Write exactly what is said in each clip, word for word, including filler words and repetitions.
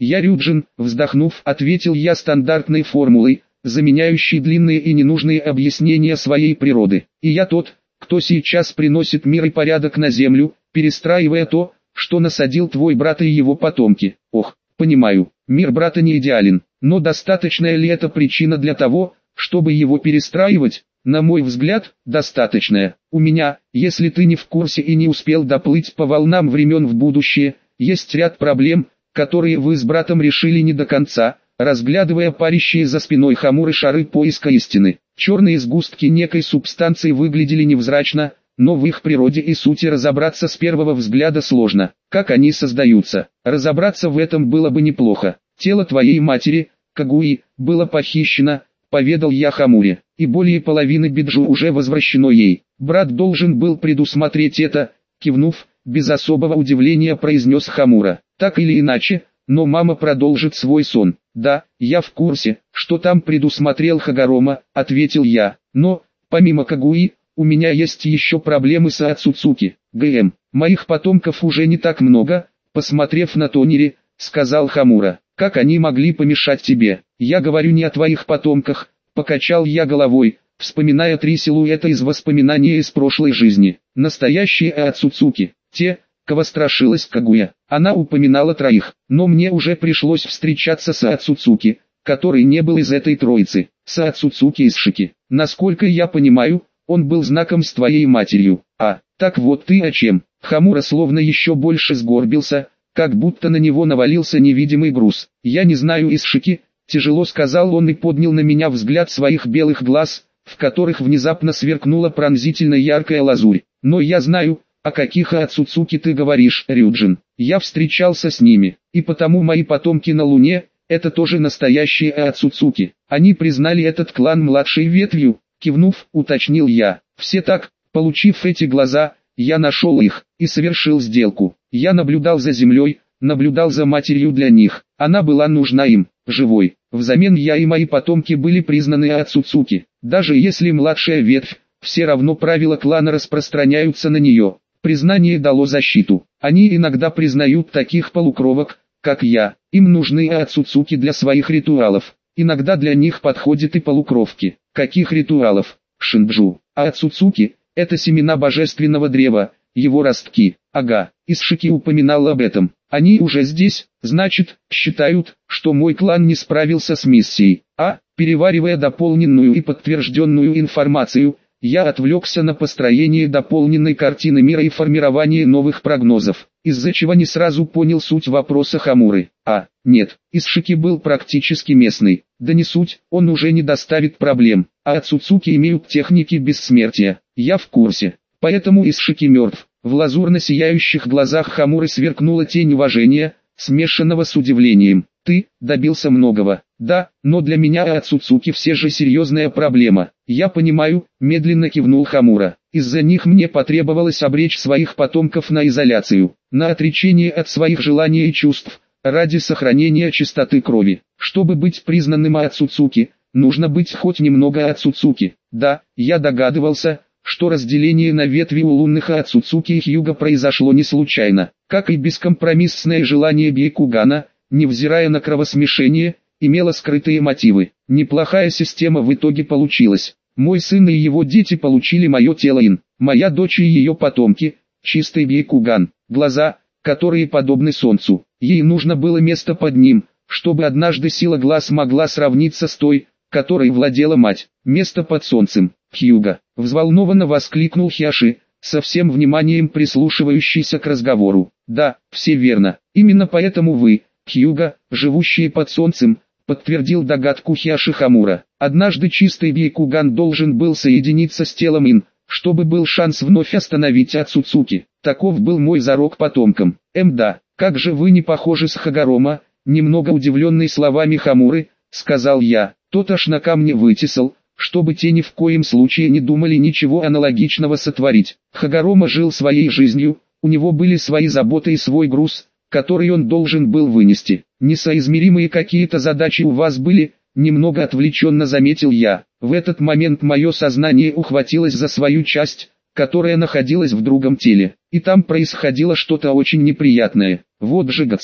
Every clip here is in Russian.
Я Рюджин, вздохнув, ответил я стандартной формулой, заменяющей длинные и ненужные объяснения своей природы. И я тот, кто сейчас приносит мир и порядок на землю, перестраивая то, что насадил твой брат и его потомки. Ох, понимаю, мир брата не идеален, но достаточная ли это причина для того, чтобы его перестраивать? На мой взгляд, достаточная. У меня, если ты не в курсе и не успел доплыть по волнам времен в будущее, есть ряд проблем, которые вы с братом решили не до конца, разглядывая парящие за спиной Хамуры шары поиска истины. Черные сгустки некой субстанции выглядели невзрачно, но в их природе и сути разобраться с первого взгляда сложно. Как они создаются? Разобраться в этом было бы неплохо. Тело твоей матери, Кагуи, было похищено, поведал я Хамуре, и более половины биджу уже возвращено ей. Брат должен был предусмотреть это, кивнув, без особого удивления произнес Хамура. Так или иначе, но мама продолжит свой сон. Да, я в курсе, что там предусмотрел Хагорома, ответил я, но, помимо Кагуи, у меня есть еще проблемы с Ацуцуки. ГМ, моих потомков уже не так много, посмотрев на Тонири, сказал Хамура. Как они могли помешать тебе? Я говорю не о твоих потомках, покачал я головой, вспоминая три силуэта из воспоминаний из прошлой жизни. Настоящие Ацуцуки, те, кого страшилась Кагуя. Она упоминала троих, но мне уже пришлось встречаться с Ацуцуки, который не был из этой троицы. С Ацуцуки из Шики. Насколько я понимаю, он был знаком с твоей матерью. А, так вот ты о чем? Хамура словно еще больше сгорбился, как будто на него навалился невидимый груз. Я не знаю из Шики, тяжело сказал он и поднял на меня взгляд своих белых глаз, в которых внезапно сверкнула пронзительно яркая лазурь. Но я знаю, о каких Ацуцуки ты говоришь, Рюджин. Я встречался с ними, и потому мои потомки на Луне – это тоже настоящие Ацуцуки. Они признали этот клан младшей ветвью, кивнув, уточнил я. Все так, получив эти глаза, я нашел их, и совершил сделку. Я наблюдал за землей, наблюдал за матерью для них. Она была нужна им, живой. Взамен я и мои потомки были признаны Ацуцуки. Даже если младшая ветвь, все равно правила клана распространяются на нее. Признание дало защиту. Они иногда признают таких полукровок, как я. Им нужны Ацуцуки для своих ритуалов. Иногда для них подходят и полукровки. Каких ритуалов? Шинджу. А Ацуцуки – это семена божественного древа, его ростки. Ага, Исшики упоминал об этом. Они уже здесь, значит, считают, что мой клан не справился с миссией. А, переваривая дополненную и подтвержденную информацию, я отвлекся на построение дополненной картины мира и формирование новых прогнозов, из-за чего не сразу понял суть вопроса Хамуры. А, нет, Исшики был практически местный. Да не суть, он уже не доставит проблем. А Ацуцуки имеют техники бессмертия. Я в курсе. Поэтому Исшики мертв. В лазурно сияющих глазах Хамуры сверкнула тень уважения, смешанного с удивлением. Ты добился многого. Да, но для меня Ацуцуки все же серьезная проблема. Я понимаю, медленно кивнул Хамура. Из-за них мне потребовалось обречь своих потомков на изоляцию, на отречение от своих желаний и чувств, ради сохранения чистоты крови. Чтобы быть признанным Ацуцуки, нужно быть хоть немного Ацуцуки. Да, я догадывался, что разделение на ветви у лунных Ацуцуки и Хьюга произошло не случайно, как и бескомпромиссное желание Бейкугана, невзирая на кровосмешение, имело скрытые мотивы. Неплохая система в итоге получилась. Мой сын и его дети получили мое тело Ин, моя дочь и ее потомки, чистый Бейкуган, глаза, которые подобны солнцу. Ей нужно было место под ним, чтобы однажды сила глаз могла сравниться с той, которой владела мать. Место под солнцем. Хьюга, взволнованно воскликнул Хиаши, со всем вниманием прислушивающийся к разговору. Да, все верно. Именно поэтому вы, Хьюга, живущие под солнцем, подтвердил догадку Хиаши Хамура. Однажды чистый Бейкуган должен был соединиться с телом Ин, чтобы был шанс вновь остановить Ацуцуки. Таков был мой зарок потомкам. Эм да, как же вы не похожи с Хагорома, немного удивленный словами Хамуры, сказал я. Тот аж на камне вытесал, чтобы те ни в коем случае не думали ничего аналогичного сотворить. Хагорома жил своей жизнью, у него были свои заботы и свой груз, который он должен был вынести. Несоизмеримые какие-то задачи у вас были, немного отвлеченно заметил я. В этот момент мое сознание ухватилось за свою часть, которая находилась в другом теле, и там происходило что-то очень неприятное. Вот же гадство.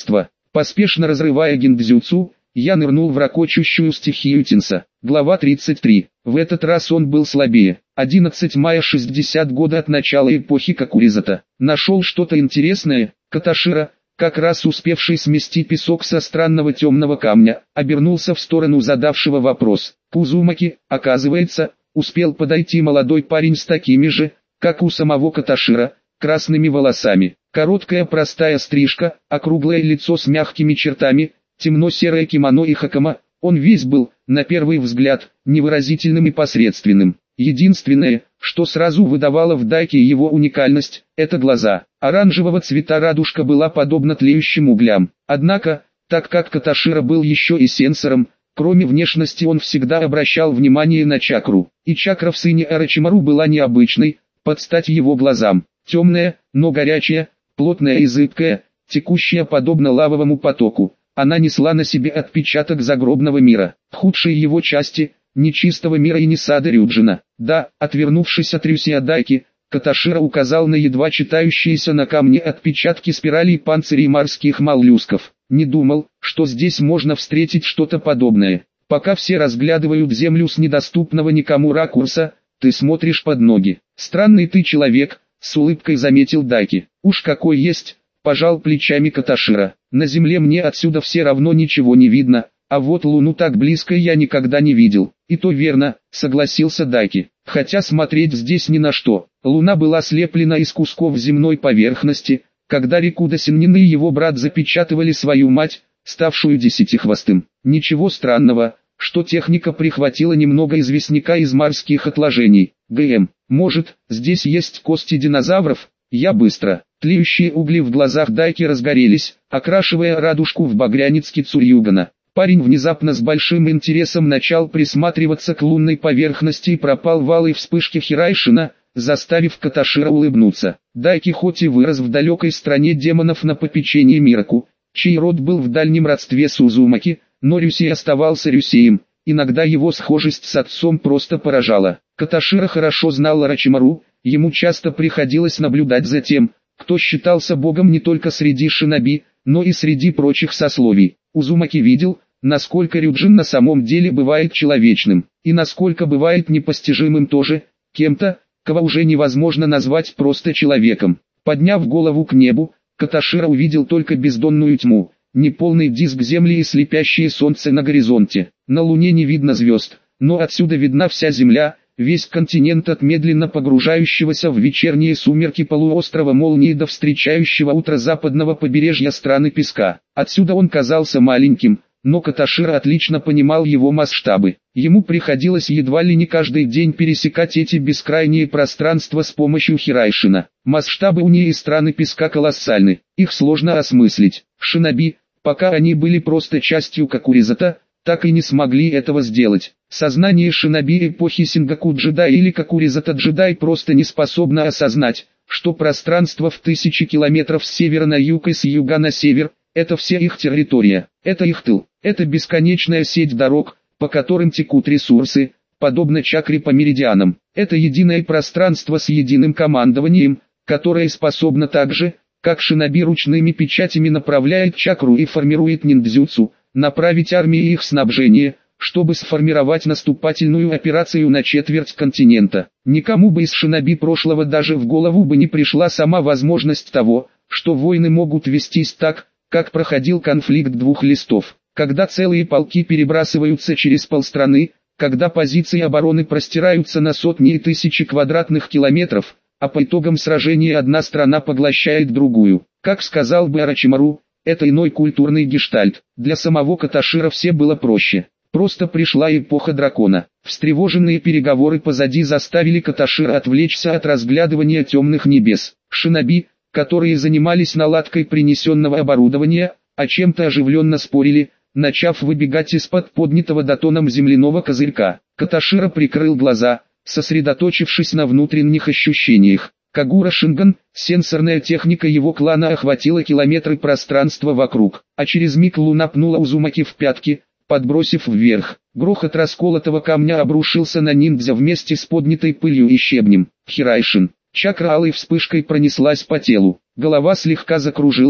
Поспешно разрывая гиндзюцу, я нырнул в ракочущую стихию Тинса. Глава тридцать три. В этот раз он был слабее. одиннадцатого мая шестьдесят года от начала эпохи Какуризата. Нашел что-то интересное. Каташира, как раз успевший смести песок со странного темного камня, обернулся в сторону задавшего вопрос. К Узумаки, оказывается, успел подойти молодой парень с такими же, как у самого Каташира, красными волосами. Короткая простая стрижка, округлое лицо с мягкими чертами, темно-серое кимоно и хакама. Он весь был, на первый взгляд, невыразительным и посредственным. Единственное, что сразу выдавало в Дайке его уникальность, это глаза. Оранжевого цвета радужка была подобна тлеющим углям. Однако, так как Каташира был еще и сенсором, кроме внешности он всегда обращал внимание на чакру. И чакра в сыне Орочимару была необычной, под стать его глазам. Темная, но горячая, плотная и зыбкая, текущая подобно лавовому потоку. Она несла на себе отпечаток загробного мира, худшей его части, нечистого мира и Нисада Рюджина. Да, отвернувшись от Рюсия Дайки, Каташира указал на едва читающиеся на камне отпечатки спиралей панцирей морских моллюсков. Не думал, что здесь можно встретить что-то подобное. Пока все разглядывают землю с недоступного никому ракурса, ты смотришь под ноги. Странный ты человек, с улыбкой заметил Дайки. Уж какой есть, пожал плечами Каташира. На земле мне отсюда все равно ничего не видно, а вот луну так близко я никогда не видел. И то верно, согласился Дайки. Хотя смотреть здесь ни на что. Луна была слеплена из кусков земной поверхности, когда Рикуда Синнин и его брат запечатывали свою мать, ставшую десятихвостым. Ничего странного, что техника прихватила немного известняка из морских отложений. ГМ, может, здесь есть кости динозавров? Я быстро. Тлеющие угли в глазах Дайки разгорелись, окрашивая радужку в багрянец Кицурьюгана. Парень внезапно с большим интересом начал присматриваться к лунной поверхности и пропал в алой вспышке Хирайшина, заставив Каташира улыбнуться. Дайки хоть и вырос в далекой стране демонов на попечении Мираку, чей род был в дальнем родстве с Узумаки, но Рюсей оставался Рюсеем, иногда его схожесть с отцом просто поражала. Каташира хорошо знал Орочимару, ему часто приходилось наблюдать за тем, кто считался богом не только среди шиноби, но и среди прочих сословий. Узумаки видел, насколько Рюджин на самом деле бывает человечным, и насколько бывает непостижимым тоже, кем-то, кого уже невозможно назвать просто человеком. Подняв голову к небу, Каташира увидел только бездонную тьму, неполный диск земли и слепящее солнце на горизонте. На луне не видно звезд, но отсюда видна вся земля, весь континент от медленно погружающегося в вечерние сумерки полуострова Молнии до встречающего утро западного побережья страны песка. Отсюда он казался маленьким, но Каташира отлично понимал его масштабы. Ему приходилось едва ли не каждый день пересекать эти бескрайние пространства с помощью Хирайшина. Масштабы Унии и страны песка колоссальны, их сложно осмыслить. Шиноби, пока они были просто частью Какуризата, так и не смогли этого сделать. Сознание шиноби эпохи Сингаку джедай или Какуризата джедай просто не способно осознать, что пространство в тысячи километров с севера на юг и с юга на север – это вся их территория, это их тыл, это бесконечная сеть дорог, по которым текут ресурсы, подобно чакре по меридианам. Это единое пространство с единым командованием, которое способно так же, как шиноби ручными печатями направляет чакру и формирует ниндзюцу, направить армии и их снабжение, чтобы сформировать наступательную операцию на четверть континента. Никому бы из шиноби прошлого даже в голову бы не пришла сама возможность того, что войны могут вестись так, как проходил конфликт двух листов, когда целые полки перебрасываются через полстраны, когда позиции обороны простираются на сотни и тысячи квадратных километров, а по итогам сражения одна страна поглощает другую. Как сказал бы Орочимару, это иной культурный гештальт. Для самого Каташира все было проще. Просто пришла эпоха дракона. Встревоженные переговоры позади заставили Каташира отвлечься от разглядывания темных небес. Шиноби, которые занимались наладкой принесенного оборудования, о чем-то оживленно спорили, начав выбегать из-под поднятого дотоном земляного козырька. Каташира прикрыл глаза, сосредоточившись на внутренних ощущениях. Кагура Шинган, сенсорная техника его клана охватила километры пространства вокруг, а через миг луна пнула Узумаки в пятки, подбросив вверх. Грохот расколотого камня обрушился на ниндзя вместе с поднятой пылью и щебнем. Хирайшин. Чакра алой вспышкой пронеслась по телу. Голова слегка закружилась,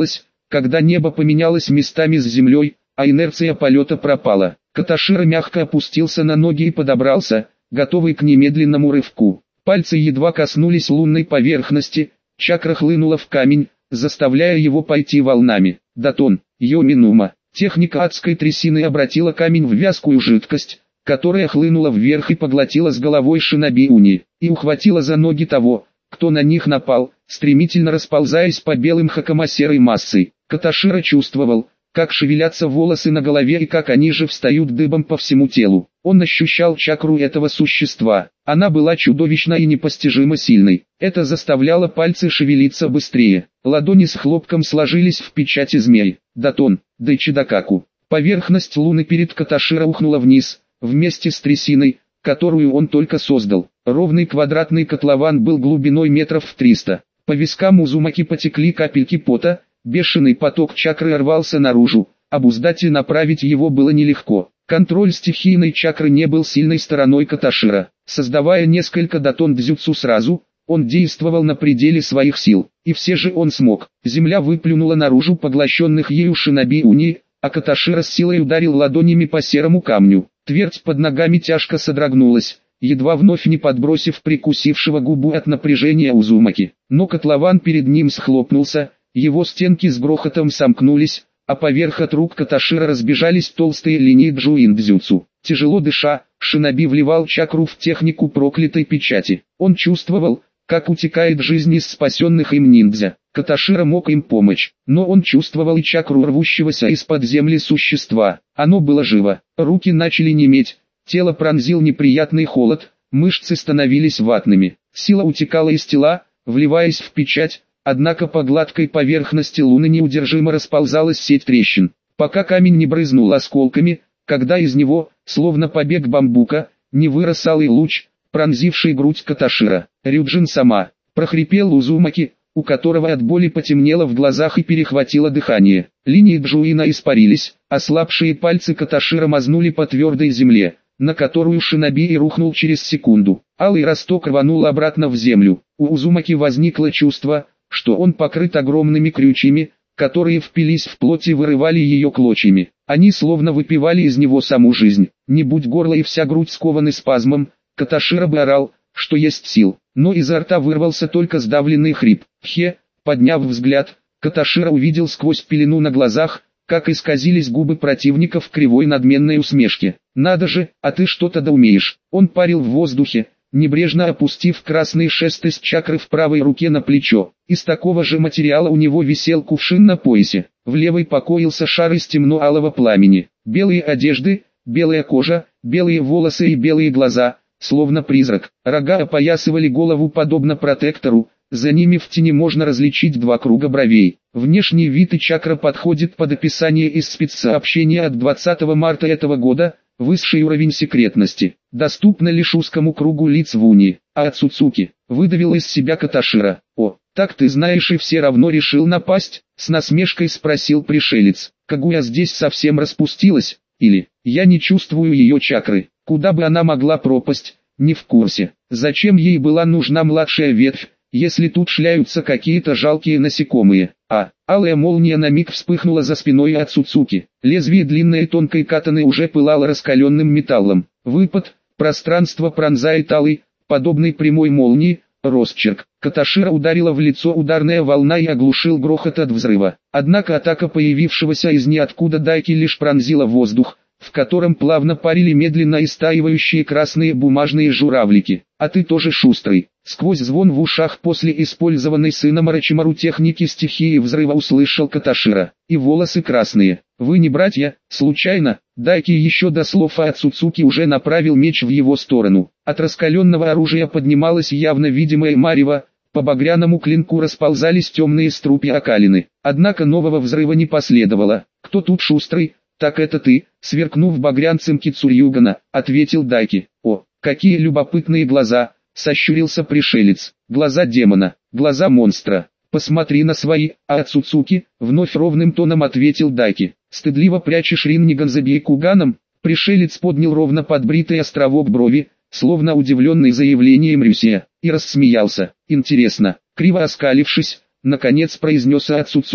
когда небо поменялось местами с землей, а инерция полета пропала. Каташира мягко опустился на ноги и подобрался, готовый к немедленному рывку. Пальцы едва коснулись лунной поверхности, чакра хлынула в камень, заставляя его пойти волнами. Датон, Йоминума. Техника адской трясины обратила камень в вязкую жидкость, которая хлынула вверх и поглотила с головой шиноби Уни, и ухватила за ноги того, кто на них напал, стремительно расползаясь по белым хакамасерой массой. Каташира чувствовал, как шевелятся волосы на голове и как они же встают дыбом по всему телу. Он ощущал чакру этого существа. Она была чудовищно и непостижимо сильной. Это заставляло пальцы шевелиться быстрее. Ладони с хлопком сложились в печати змей. Датон, Дайчидакаку. Поверхность луны перед Каташира ухнула вниз, вместе с трясиной, которую он только создал. Ровный квадратный котлован был глубиной метров в триста. По вискам Узумаки потекли капельки пота, бешеный поток чакры рвался наружу, обуздать и направить его было нелегко. Контроль стихийной чакры не был сильной стороной Каташира. Создавая несколько датон дзюцу сразу, он действовал на пределе своих сил, и все же он смог. Земля выплюнула наружу поглощенных ею шиноби Уни, а Каташира с силой ударил ладонями по серому камню. Твердь под ногами тяжко содрогнулась, едва вновь не подбросив прикусившего губу от напряжения Узумаки. Но котлован перед ним схлопнулся, его стенки с грохотом сомкнулись, а поверх от рук Каташира разбежались толстые линии джуин-дзюцу. Тяжело дыша, шиноби вливал чакру в технику проклятой печати. Он чувствовал, как утекает жизнь из спасенных им ниндзя. Каташира мог им помочь, но он чувствовал и чакру рвущегося из-под земли существа. Оно было живо, руки начали неметь, тело пронзил неприятный холод, мышцы становились ватными. Сила утекала из тела, вливаясь в печать, однако по гладкой поверхности луны неудержимо расползалась сеть трещин, пока камень не брызнул осколками, когда из него, словно побег бамбука, не вырос алый луч, пронзивший грудь Каташира. «Рюджин сама!» – прохрипел Узумаки, у которого от боли потемнело в глазах и перехватило дыхание. Линии джуина испарились, ослабшие пальцы Каташира мазнули по твердой земле, на которую шиноби и рухнул через секунду. Алый росток рванул обратно в землю. У Узумаки возникло чувство, что он покрыт огромными крючьями, которые впились в плоть и вырывали ее клочьями. Они словно выпивали из него саму жизнь. Не будь горло и вся грудь скованы спазмом, Каташира бы орал, что есть сил, но изо рта вырвался только сдавленный хрип. Хе, подняв взгляд, Каташира увидел сквозь пелену на глазах, как исказились губы противника в кривой надменной усмешке. «Надо же, а ты что-то да умеешь!» Он парил в воздухе, небрежно опустив красный шест из чакры в правой руке на плечо. Из такого же материала у него висел кувшин на поясе. В левой покоился шар из темно-алого пламени. Белые одежды, белая кожа, белые волосы и белые глаза, словно призрак. Рога опоясывали голову подобно протектору, за ними в тени можно различить два круга бровей. Внешний вид и чакра подходит под описание из спецсообщения от двадцатого марта этого года. Высший уровень секретности, доступно лишь узкому кругу лиц в Уни, а Ацуцуки, выдавил из себя Каташира. «О, так ты знаешь и все равно решил напасть?» — с насмешкой спросил пришелец. «Кагуя здесь совсем распустилась, или, я не чувствую ее чакры, куда бы она могла пропасть, не в курсе. Зачем ей была нужна младшая ветвь, если тут шляются какие-то жалкие насекомые?» А, алая молния на миг вспыхнула за спиной Ацуцуки. Лезвие длинной тонкой катаны уже пылало раскаленным металлом. Выпад, пространство пронзает алый, подобный прямой молнии, росчерк. Каташира ударила в лицо ударная волна и оглушил грохот от взрыва. Однако атака появившегося из ниоткуда Дайки лишь пронзила воздух, в котором плавно парили медленно истаивающие красные бумажные журавлики. «А ты тоже шустрый!» Сквозь звон в ушах после использованной сыном Орочимару техники стихии взрыва услышал Каташира. «И волосы красные. Вы не братья, случайно?» Дайки еще до слов Ацуцуки уже направил меч в его сторону. От раскаленного оружия поднималась явно видимая марево, по багряному клинку расползались темные струпьи окалины. Однако нового взрыва не последовало. «Кто тут шустрый?» «Так это ты», сверкнув багрянцем Кицурюгана, ответил Дайки. «О, какие любопытные глаза!» Сощурился пришелец. «Глаза демона, глаза монстра. Посмотри на свои, а Ацуцуки», вновь ровным тоном ответил Дайки. «Стыдливо прячешь Ринниган за Бейкуганом?» Пришелец поднял ровно подбритый островок брови, словно удивленный заявлением Рюсия, и рассмеялся. «Интересно», криво оскалившись, наконец произнес Ацуцуки.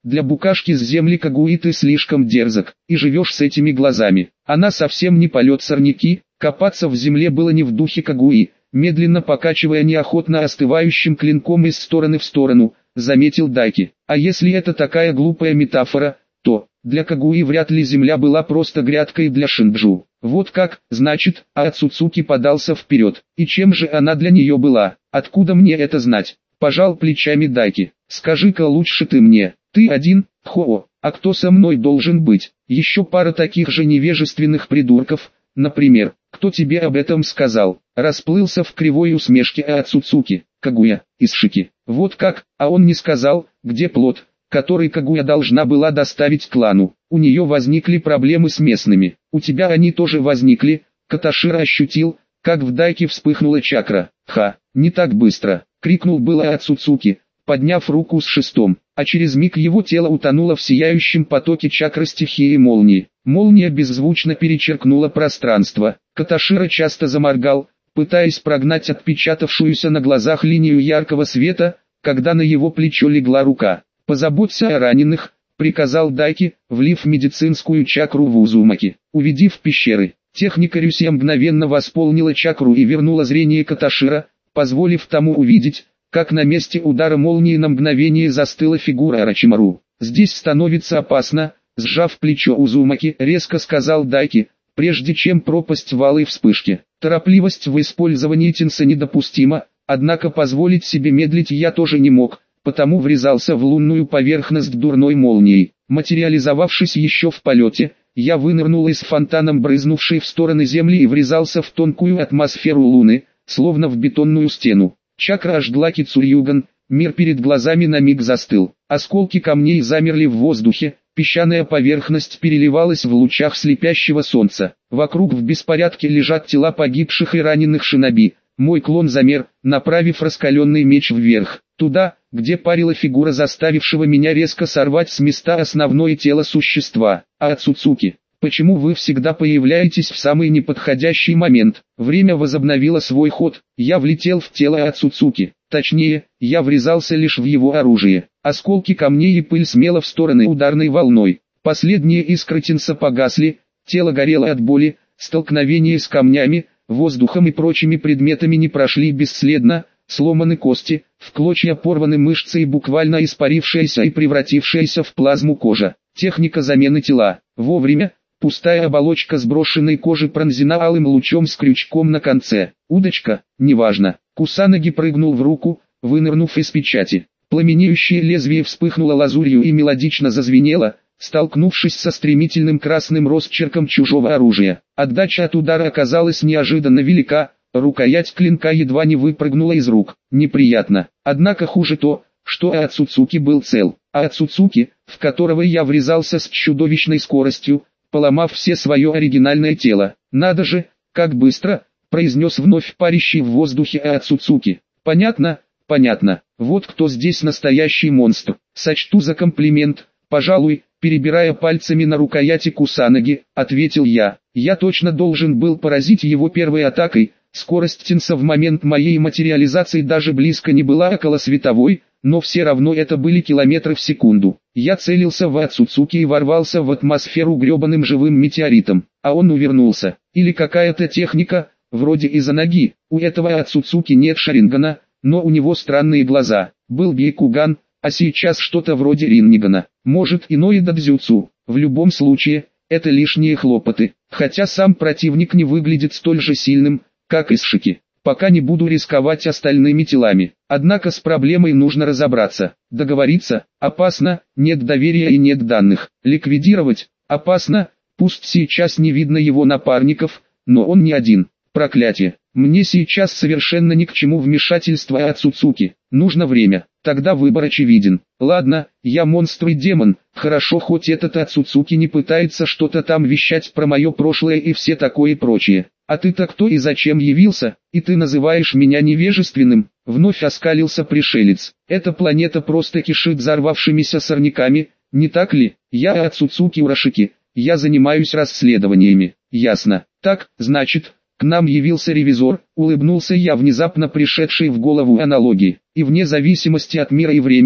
Для букашки с земли Кагуи ты слишком дерзок, и живешь с этими глазами. Она совсем не полет сорняки, копаться в земле было не в духе Кагуи. Медленно покачивая неохотно остывающим клинком из стороны в сторону, заметил Дайки. А если это такая глупая метафора, то для Кагуи вряд ли земля была просто грядкой для Шинджу. Вот как, значит, а Ацуцуки подался вперед. И чем же она для нее была? Откуда мне это знать? Пожал плечами Дайки. Скажи-ка лучше ты мне. Ты один, Хоо, а кто со мной должен быть? Еще пара таких же невежественных придурков, например. Кто тебе об этом сказал? Расплылся в кривой усмешке Ацуцуки. Кагуя, Исшики. Вот как, а он не сказал, где плод, который Кагуя должна была доставить клану. У нее возникли проблемы с местными. У тебя они тоже возникли. Каташира ощутил, как в Дайке вспыхнула чакра. Ха, не так быстро, крикнул было Ацуцуки, подняв руку с шестом, а через миг его тело утонуло в сияющем потоке чакры стихии молнии. Молния беззвучно перечеркнула пространство. Каташира часто заморгал, пытаясь прогнать отпечатавшуюся на глазах линию яркого света, когда на его плечо легла рука. «Позаботься о раненых», — приказал Дайки, влив медицинскую чакру в Узумаки. Уведи в пещеры. Техника Рюсия мгновенно восполнила чакру и вернула зрение Каташира, позволив тому увидеть, как на месте удара молнии на мгновение застыла фигура Орочимару. «Здесь становится опасно», — сжав плечо Узумаки, резко сказал Дайки, прежде чем пропасть в алой вспышке. Торопливость в использовании Тинса недопустима, однако позволить себе медлить я тоже не мог, потому врезался в лунную поверхность дурной молнией. Материализовавшись еще в полете, я вынырнул из фонтаном брызнувшей в стороны земли и врезался в тонкую атмосферу луны, словно в бетонную стену. Чакра ожгла Кицурьюган, мир перед глазами на миг застыл. Осколки камней замерли в воздухе, песчаная поверхность переливалась в лучах слепящего солнца. Вокруг в беспорядке лежат тела погибших и раненых шиноби. Мой клон замер, направив раскаленный меч вверх, туда, где парила фигура заставившего меня резко сорвать с места основное тело существа. А Ацуцуки, почему вы всегда появляетесь в самый неподходящий момент? Время возобновило свой ход, я влетел в тело Ацуцуки, точнее, я врезался лишь в его оружие. Осколки камней и пыль смело в стороны ударной волной. Последние искры Тинса погасли, тело горело от боли, столкновение с камнями, воздухом и прочими предметами не прошли бесследно, сломаны кости, в клочья порваны мышцы и буквально испарившаяся и превратившаяся в плазму кожа. Техника замены тела. Вовремя, пустая оболочка сброшенной кожи пронзена алым лучом с крючком на конце. Удочка, неважно. Кусанаги прыгнул в руку, вынырнув из печати. Пламенеющее лезвие вспыхнуло лазурью и мелодично зазвенело, столкнувшись со стремительным красным росчерком чужого оружия. Отдача от удара оказалась неожиданно велика, рукоять клинка едва не выпрыгнула из рук. Неприятно. Однако хуже то, что Ацуцуки был цел. А Ацуцуки, в которого я врезался с чудовищной скоростью, поломав все свое оригинальное тело. «Надо же, как быстро!» — произнес вновь парящий в воздухе Ацуцуки. «Понятно, понятно. Вот кто здесь настоящий монстр. Сочту за комплимент, пожалуй». Перебирая пальцами на рукояти Кусанаги, ответил я. Я точно должен был поразить его первой атакой. Скорость Тинса в момент моей материализации даже близко не была околосветовой, но все равно это были километры в секунду. Я целился в Ацуцуки и ворвался в атмосферу гребаным живым метеоритом, а он увернулся. Или какая-то техника, вроде из-за ноги. У этого Ацуцуки нет шарингана, но у него странные глаза. Был Бейкуган, а сейчас что-то вроде Риннигана. Может иное дадзюцу. В любом случае, это лишние хлопоты. Хотя сам противник не выглядит столь же сильным, как Исшики. Пока не буду рисковать остальными телами. Однако с проблемой нужно разобраться. Договориться опасно, нет доверия и нет данных. Ликвидировать опасно, пусть сейчас не видно его напарников, но он не один. Проклятие. Мне сейчас совершенно ни к чему вмешательство Ацуцуки. Нужно время. Тогда выбор очевиден. Ладно, я монстр и демон. Хорошо, хоть этот Ацуцуки не пытается что-то там вещать про мое прошлое и все такое прочее. А ты-то кто и зачем явился? И ты называешь меня невежественным? Вновь оскалился пришелец. Эта планета просто кишит взорвавшимися сорняками, не так ли? Я Ацуцуки Урашики. Я занимаюсь расследованиями. Ясно. Так, значит... К нам явился ревизор, улыбнулся я внезапно пришедшей в голову аналогии, и вне зависимости от мира и времени,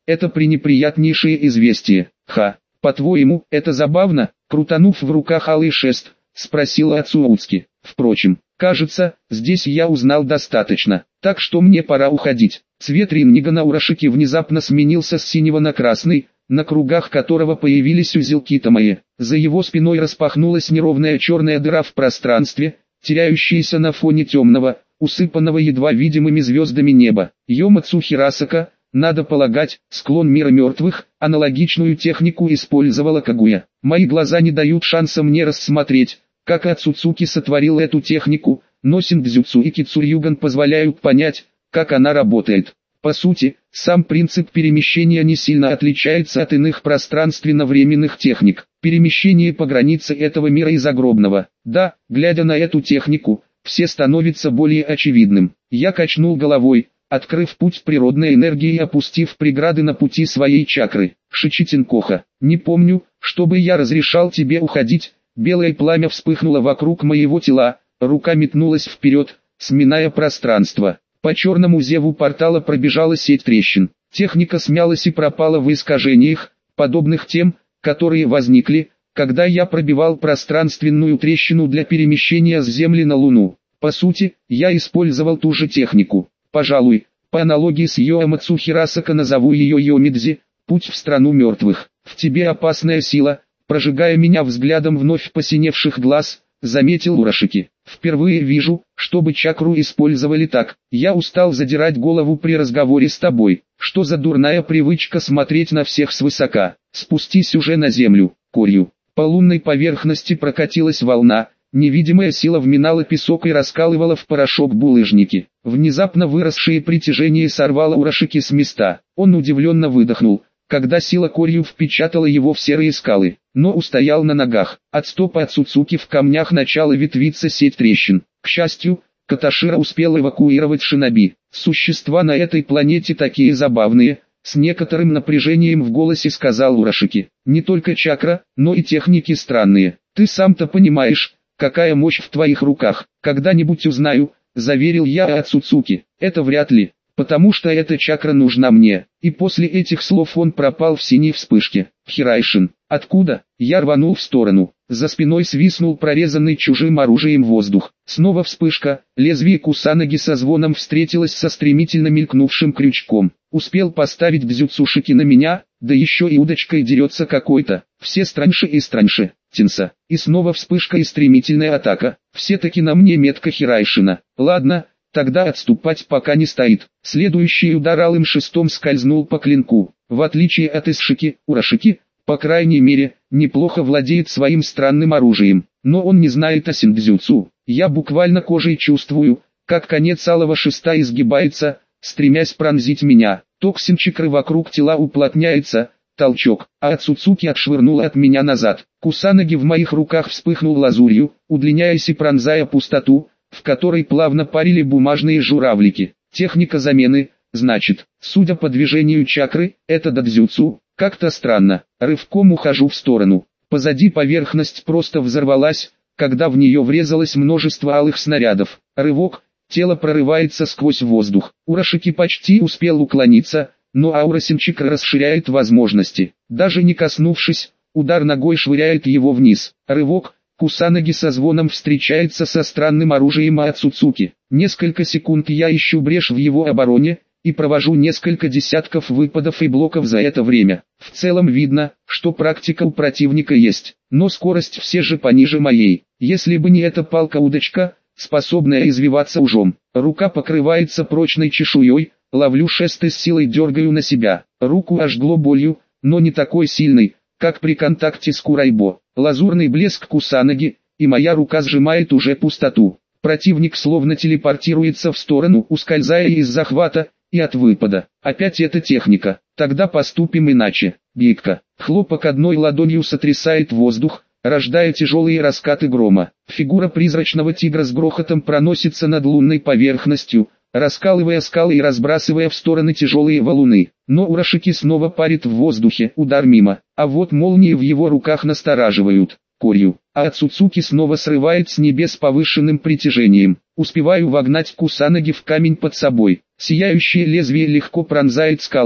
это пренеприятнейшее известие. Ха, по-твоему, это забавно? Крутанув в руках алый шест, спросила Ацуцки. Впрочем, кажется, здесь я узнал достаточно, так что мне пора уходить. Цвет рингига на Урашике внезапно сменился с синего на красный, на кругах которого появились узелки Тамаи. За его спиной распахнулась неровная черная дыра в пространстве, теряющаяся на фоне темного, усыпанного едва видимыми звездами неба. Йомацу Хирасака, надо полагать, склон мира мертвых, аналогичную технику использовала Кагуя. Мои глаза не дают шанса мне рассмотреть, как Ацуцуки сотворил эту технику, но Синдзюцу и Кицурюган позволяют понять, как она работает. По сути, сам принцип перемещения не сильно отличается от иных пространственно-временных техник. Перемещение по границе этого мира и загробного. Да, глядя на эту технику, все становится более очевидным. Я качнул головой, открыв путь природной энергии и опустив преграды на пути своей чакры. Шичитинкоха, не помню, чтобы я разрешал тебе уходить. Белое пламя вспыхнуло вокруг моего тела, рука метнулась вперед, сминая пространство. По черному зеву портала пробежала сеть трещин. Техника смялась и пропала в искажениях, подобных тем, которые возникли, когда я пробивал пространственную трещину для перемещения с Земли на Луну. По сути, я использовал ту же технику. Пожалуй, по аналогии с Йомацу Хирасака назову ее Йомидзи, путь в страну мертвых. В тебе опасная сила, прожигая меня взглядом вновь посиневших глаз, заметил Урашики. Впервые вижу, чтобы чакру использовали так. Я устал задирать голову при разговоре с тобой. Что за дурная привычка смотреть на всех свысока? Спустись уже на землю, Корью. По лунной поверхности прокатилась волна, невидимая сила вминала песок и раскалывала в порошок булыжники. Внезапно выросшее притяжение сорвало Урашики с места. Он удивленно выдохнул, когда сила Корью впечатала его в серые скалы, но устоял на ногах. От стопа Ацуцуки в камнях начала ветвиться сеть трещин. К счастью, Каташира успел эвакуировать шиноби. Существа на этой планете такие забавные, с некоторым напряжением в голосе сказал Урашики. Не только чакра, но и техники странные. Ты сам-то понимаешь, какая мощь в твоих руках. Когда-нибудь узнаю, заверил я Ацуцуки. Это вряд ли. Потому что эта чакра нужна мне. И после этих слов он пропал в синей вспышке. Хирайшин, откуда? Я рванул в сторону. За спиной свистнул прорезанный чужим оружием воздух. Снова вспышка. Лезвие Кусанаги со звоном встретилось со стремительно мелькнувшим крючком. Успел поставить Дзюцушики на меня, да еще и удочкой дерется какой-то. Все страньше и страньше. Тинса. И снова вспышка и стремительная атака. Все-таки на мне метка Хирайшина. Ладно. Тогда отступать пока не стоит. Следующий удар алым шестом скользнул по клинку. В отличие от Исшики, Урашики, по крайней мере, неплохо владеет своим странным оружием. Но он не знает о синдзюцу. Я буквально кожей чувствую, как конец алого шеста изгибается, стремясь пронзить меня. Токсин чакры вокруг тела уплотняется, толчок, а Ацуцуки отшвырнула от меня назад. Кусанаги в моих руках вспыхнул лазурью, удлиняясь и пронзая пустоту, в которой плавно парили бумажные журавлики. Техника замены, значит, судя по движению чакры, это дадзюцу. Как-то странно. Рывком ухожу в сторону. Позади поверхность просто взорвалась, когда в нее врезалось множество алых снарядов. Рывок, тело прорывается сквозь воздух. Урашики почти успел уклониться, но аура Синчикра расширяет возможности. Даже не коснувшись, удар ногой швыряет его вниз. Рывок. Кусанаги со звоном встречается со странным оружием Ацуцуки. Несколько секунд я ищу брешь в его обороне, и провожу несколько десятков выпадов и блоков за это время. В целом видно, что практика у противника есть, но скорость все же пониже моей. Если бы не эта палка-удочка, способная извиваться ужом, рука покрывается прочной чешуей, ловлю шест и с силой дергаю на себя. Руку ожгло болью, но не такой сильной, как при контакте с Курайбо. Лазурный блеск Кусанаги, и моя рука сжимает уже пустоту. Противник словно телепортируется в сторону, ускользая из захвата и от выпада. Опять эта техника. Тогда поступим иначе. Битка. Хлопок одной ладонью сотрясает воздух, рождая тяжелые раскаты грома. Фигура призрачного тигра с грохотом проносится над лунной поверхностью, раскалывая скалы и разбрасывая в стороны тяжелые валуны. Но Урашики снова парит в воздухе, удар мимо, а вот молнии в его руках настораживают. Корью, а Ацуцуки снова срывает с небес повышенным притяжением. Успеваю вогнать Кусанаги в камень под собой. Сияющее лезвие легко пронзает скалы,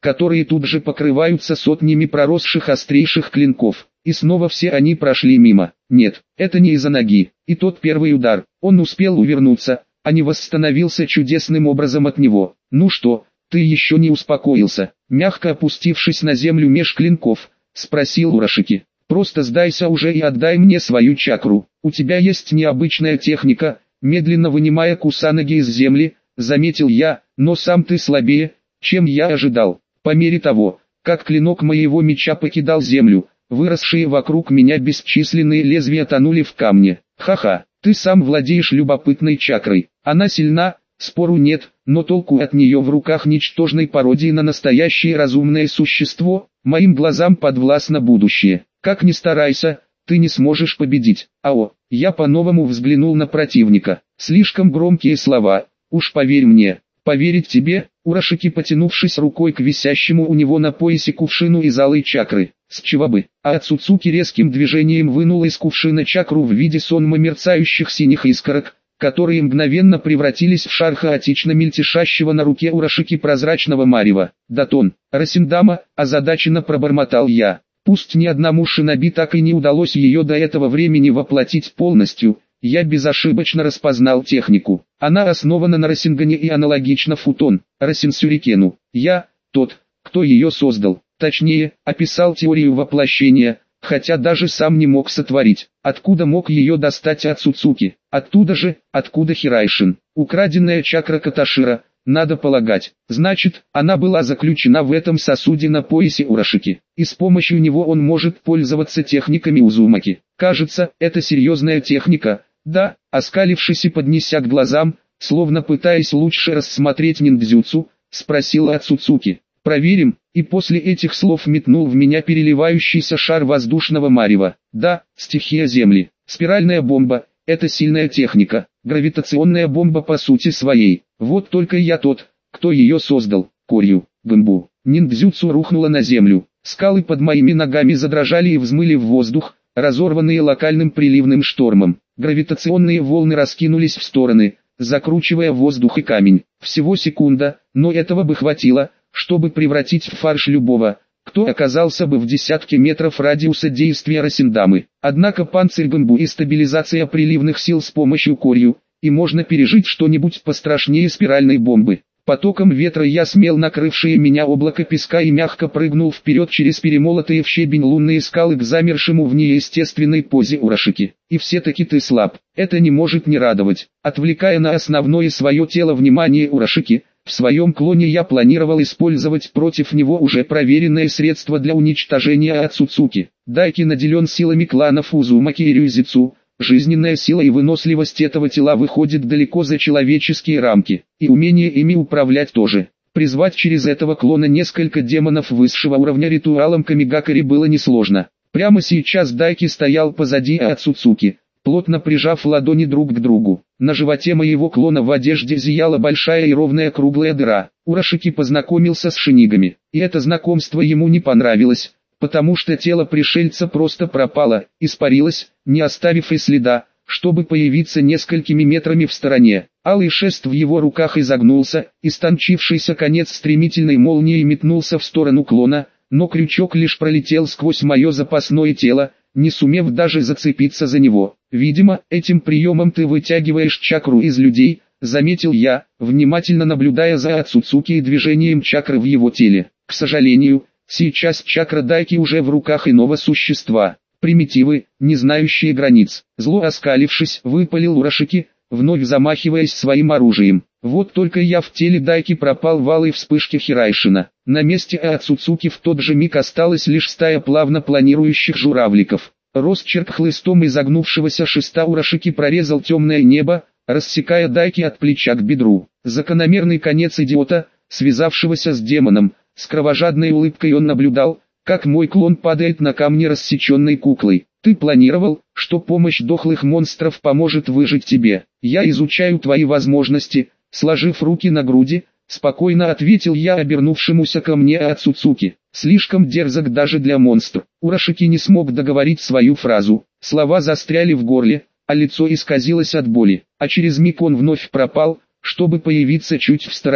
которые тут же покрываются сотнями проросших острейших клинков. И снова все они прошли мимо. Нет, это не из-за ноги. И тот первый удар, он успел увернуться, а не восстановился чудесным образом от него. Ну что, ты еще не успокоился? Мягко опустившись на землю меж клинков, спросил Урашики. Просто сдайся уже и отдай мне свою чакру. У тебя есть необычная техника, медленно вынимая кусанаги из земли, заметил я, но сам ты слабее, чем я ожидал. По мере того, как клинок моего меча покидал землю, выросшие вокруг меня бесчисленные лезвия тонули в камне. Ха-ха, ты сам владеешь любопытной чакрой. Она сильна, спору нет, но толку от нее в руках ничтожной пародии на настоящее разумное существо. Моим глазам подвластно будущее. Как ни старайся, ты не сможешь победить. Ао, я по-новому взглянул на противника. Слишком громкие слова, уж поверь мне. Поверить тебе? Урашики, потянувшись рукой к висящему у него на поясе кувшину из алой чакры. С чего бы? А Ацуцуки резким движением вынул из кувшина чакру в виде сонма мерцающих синих искорок, которые мгновенно превратились в шар хаотично мельтешащего на руке Урашики прозрачного марева. «Датон, Расиндама», озадаченно пробормотал я. Пусть ни одному шиноби так и не удалось ее до этого времени воплотить полностью, я безошибочно распознал технику. Она основана на Расингане и аналогична Футон, Расин-сюрикену. Я, тот, кто ее создал, точнее, описал теорию воплощения, хотя даже сам не мог сотворить. Откуда мог ее достать Ацуцуки? Оттуда же, откуда Хирайшин. Украденная чакра Каташира, надо полагать. Значит, она была заключена в этом сосуде на поясе Урашики, и с помощью него он может пользоваться техниками Узумаки. Кажется, это серьезная техника. Да, оскалившись и поднеся к глазам, словно пытаясь лучше рассмотреть ниндзюцу, спросил Ацуцуки. Проверим, и после этих слов метнул в меня переливающийся шар воздушного марева. Да, стихия Земли. Спиральная бомба – это сильная техника, гравитационная бомба по сути своей. Вот только я тот, кто ее создал. Корью, Гэмбу. Ниндзюцу рухнула на землю. Скалы под моими ногами задрожали и взмыли в воздух, разорванные локальным приливным штормом. Гравитационные волны раскинулись в стороны, закручивая воздух и камень. Всего секунда, но этого бы хватило, чтобы превратить в фарш любого, кто оказался бы в десятке метров радиуса действия Расиндамы. Однако панцирь Гэмбу и стабилизация приливных сил с помощью Корью, и можно пережить что-нибудь пострашнее спиральной бомбы. Потоком ветра я смел накрывшее меня облако песка и мягко прыгнул вперед через перемолотые в щебень лунные скалы к замершему в неестественной позе Урашики. И все-таки ты слаб. Это не может не радовать. Отвлекая на основное свое тело внимание Урашики, в своем клоне я планировал использовать против него уже проверенное средство для уничтожения Ацуцуки. Дайки наделен силами кланов Узумаки и Рюзицу. Жизненная сила и выносливость этого тела выходит далеко за человеческие рамки, и умение ими управлять тоже. Призвать через этого клона несколько демонов высшего уровня ритуалом Камигакари было несложно. Прямо сейчас Дайки стоял позади Ацуцуки, плотно прижав ладони друг к другу. На животе моего клона в одежде зияла большая и ровная круглая дыра. Урашики познакомился с шинигами, и это знакомство ему не понравилось, потому что тело пришельца просто пропало, испарилось, не оставив и следа, чтобы появиться несколькими метрами в стороне. Алый шест в его руках изогнулся, истончившийся конец стремительной молнией метнулся в сторону клона, но крючок лишь пролетел сквозь мое запасное тело, не сумев даже зацепиться за него. Видимо, этим приемом ты вытягиваешь чакру из людей, заметил я, внимательно наблюдая за Ацуцуки и движением чакры в его теле. К сожалению, сейчас чакра Дайки уже в руках иного существа. Примитивы, не знающие границ. Зло оскалившись, выпалил Урашики, вновь замахиваясь своим оружием. Вот только я в теле Дайки пропал в алой вспышке Хирайшина. На месте Ацуцуки в тот же миг осталась лишь стая плавно планирующих журавликов. Росчерк хлыстом изогнувшегося шеста Урашики прорезал темное небо, рассекая Дайки от плеча к бедру. Закономерный конец идиота, связавшегося с демоном. С кровожадной улыбкой он наблюдал, как мой клон падает на камни рассеченной куклой. Ты планировал, что помощь дохлых монстров поможет выжить тебе. Я изучаю твои возможности, сложив руки на груди, спокойно ответил я обернувшемуся ко мне Ацуцуки. Слишком дерзок даже для монстра. Урашики не смог договорить свою фразу. Слова застряли в горле, а лицо исказилось от боли. А через миг он вновь пропал, чтобы появиться чуть в стороне.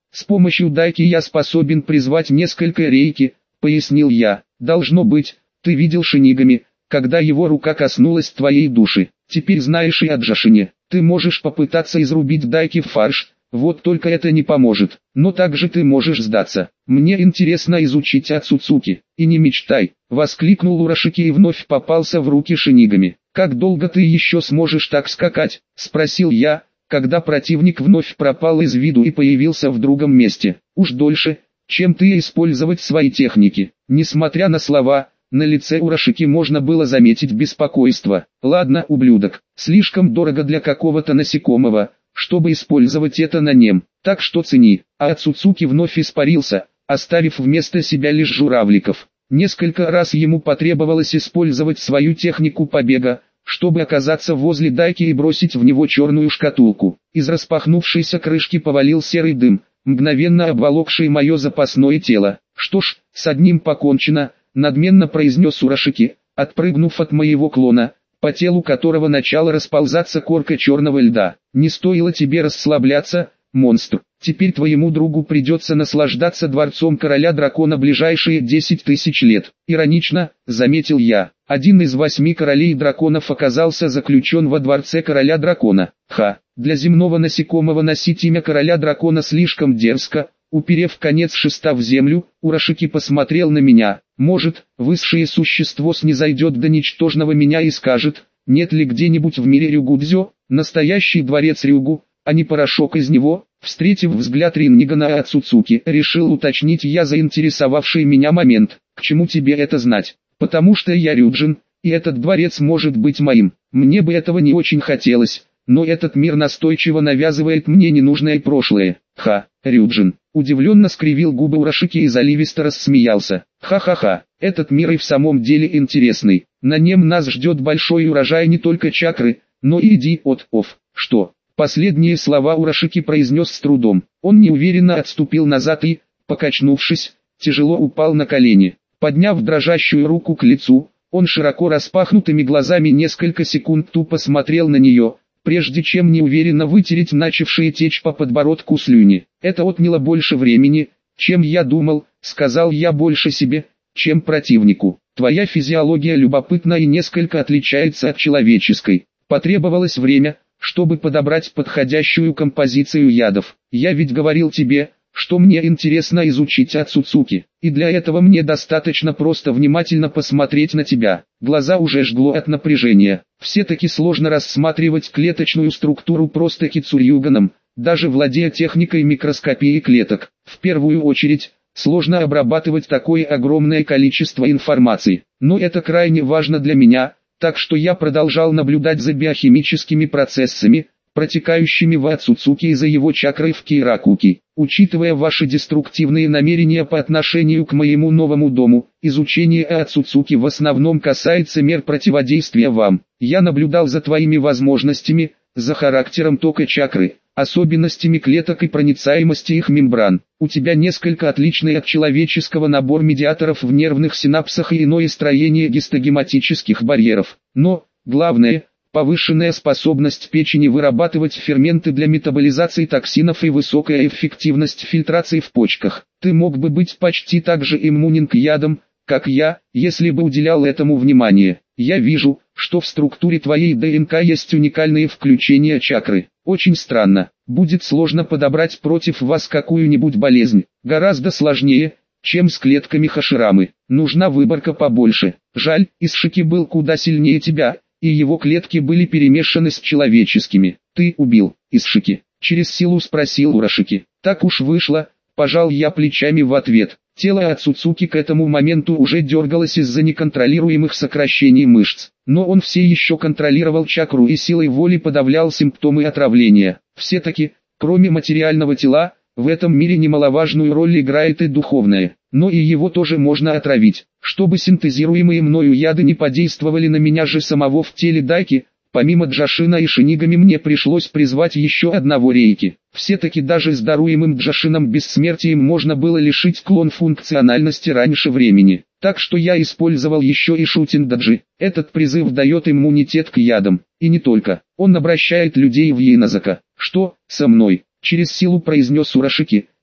С помощью дайки я способен призвать несколько рейки, пояснил я. Должно быть, ты видел Шинигами, когда его рука коснулась твоей души. Теперь знаешь и о Джошине. Ты можешь попытаться изрубить дайки в фарш, вот только это не поможет. Но также ты можешь сдаться. Мне интересно изучить Ацуцуки. И не мечтай, воскликнул Урашики и вновь попался в руки Шинигами. Как долго ты еще сможешь так скакать? Спросил я, когда противник вновь пропал из виду и появился в другом месте. Уж дольше, чем ты использовать свои техники. Несмотря на слова, на лице Урашики можно было заметить беспокойство. Ладно, ублюдок, слишком дорого для какого-то насекомого, чтобы использовать это на нем, так что цени. А Ацуцуки вновь испарился, оставив вместо себя лишь журавликов. Несколько раз ему потребовалось использовать свою технику побега, чтобы оказаться возле дайки и бросить в него черную шкатулку. Из распахнувшейся крышки повалил серый дым, мгновенно обволокший мое запасное тело. Что ж, с одним покончено, надменно произнес Урашики, отпрыгнув от моего клона, по телу которого начала расползаться корка черного льда. Не стоило тебе расслабляться, монстр. Теперь твоему другу придется наслаждаться дворцом короля дракона ближайшие десять тысяч лет. Иронично, заметил я. Один из восьми королей драконов оказался заключен во дворце короля дракона. Ха, для земного насекомого носить имя короля дракона слишком дерзко. Уперев конец шеста в землю, Урашики посмотрел на меня. Может, высшее существо снизойдет до ничтожного меня и скажет, нет ли где-нибудь в мире Рюгудзё, настоящий дворец Рюгу, а не порошок из него? Встретив взгляд Рингана и Ацуцуки, решил уточнить я заинтересовавший меня момент. К чему тебе это знать? Потому что я Рюджин, и этот дворец может быть моим. Мне бы этого не очень хотелось, но этот мир настойчиво навязывает мне ненужное прошлое. Ха, Рюджин. Удивленно скривил губы Урашики и заливисто рассмеялся. Ха-ха-ха, этот мир и в самом деле интересный. На нем нас ждет большой урожай не только чакры, но и идиотов. Что? Последние слова Урашики произнес с трудом. Он неуверенно отступил назад и, покачнувшись, тяжело упал на колени. Подняв дрожащую руку к лицу, он широко распахнутыми глазами несколько секунд тупо смотрел на нее, прежде чем неуверенно вытереть начавшие течь по подбородку слюни. Это отняло больше времени, чем я думал, сказал я больше себе, чем противнику. Твоя физиология любопытна и несколько отличается от человеческой. Потребовалось время, чтобы подобрать подходящую композицию ядов. Я ведь говорил тебе, что мне интересно изучить Ацуцуки, и для этого мне достаточно просто внимательно посмотреть на тебя. Глаза уже жгло от напряжения. Все-таки сложно рассматривать клеточную структуру просто кицурюганом, даже владея техникой микроскопии клеток. В первую очередь, сложно обрабатывать такое огромное количество информации, но это крайне важно для меня, так что я продолжал наблюдать за биохимическими процессами, протекающими в Ацуцуки и за его чакрой в Кейракуки. Учитывая ваши деструктивные намерения по отношению к моему новому дому, изучение Ацуцуки в основном касается мер противодействия вам. Я наблюдал за твоими возможностями, за характером тока чакры, особенностями клеток и проницаемости их мембран. У тебя несколько отличный от человеческого набор медиаторов в нервных синапсах и иное строение гистогематических барьеров. Но, главное, повышенная способность печени вырабатывать ферменты для метаболизации токсинов и высокая эффективность фильтрации в почках. Ты мог бы быть почти так же иммунен к ядам, как я, если бы уделял этому внимание. Я вижу, что в структуре твоей ДНК есть уникальные включения чакры. Очень странно. Будет сложно подобрать против вас какую-нибудь болезнь. Гораздо сложнее, чем с клетками Хаширамы. Нужна выборка побольше. Жаль, Исшики был куда сильнее тебя, и его клетки были перемешаны с человеческими. Ты убил Исшики? Через силу спросил Урашики. Так уж вышло, пожал я плечами в ответ. Тело Ацуцуки к этому моменту уже дергалось из-за неконтролируемых сокращений мышц, но он все еще контролировал чакру и силой воли подавлял симптомы отравления. Все-таки, кроме материального тела, в этом мире немаловажную роль играет и духовное, но и его тоже можно отравить. Чтобы синтезируемые мною яды не подействовали на меня же самого в теле дайки, помимо Джошина и Шинигами мне пришлось призвать еще одного рейки. Все-таки даже с даруемым Джошином бессмертием можно было лишить клон функциональности раньше времени. Так что я использовал еще и Шутиндаджи. Этот призыв дает иммунитет к ядам. И не только. Он обращает людей в Йинозака. Что, со мной? Через силу произнес Урашики,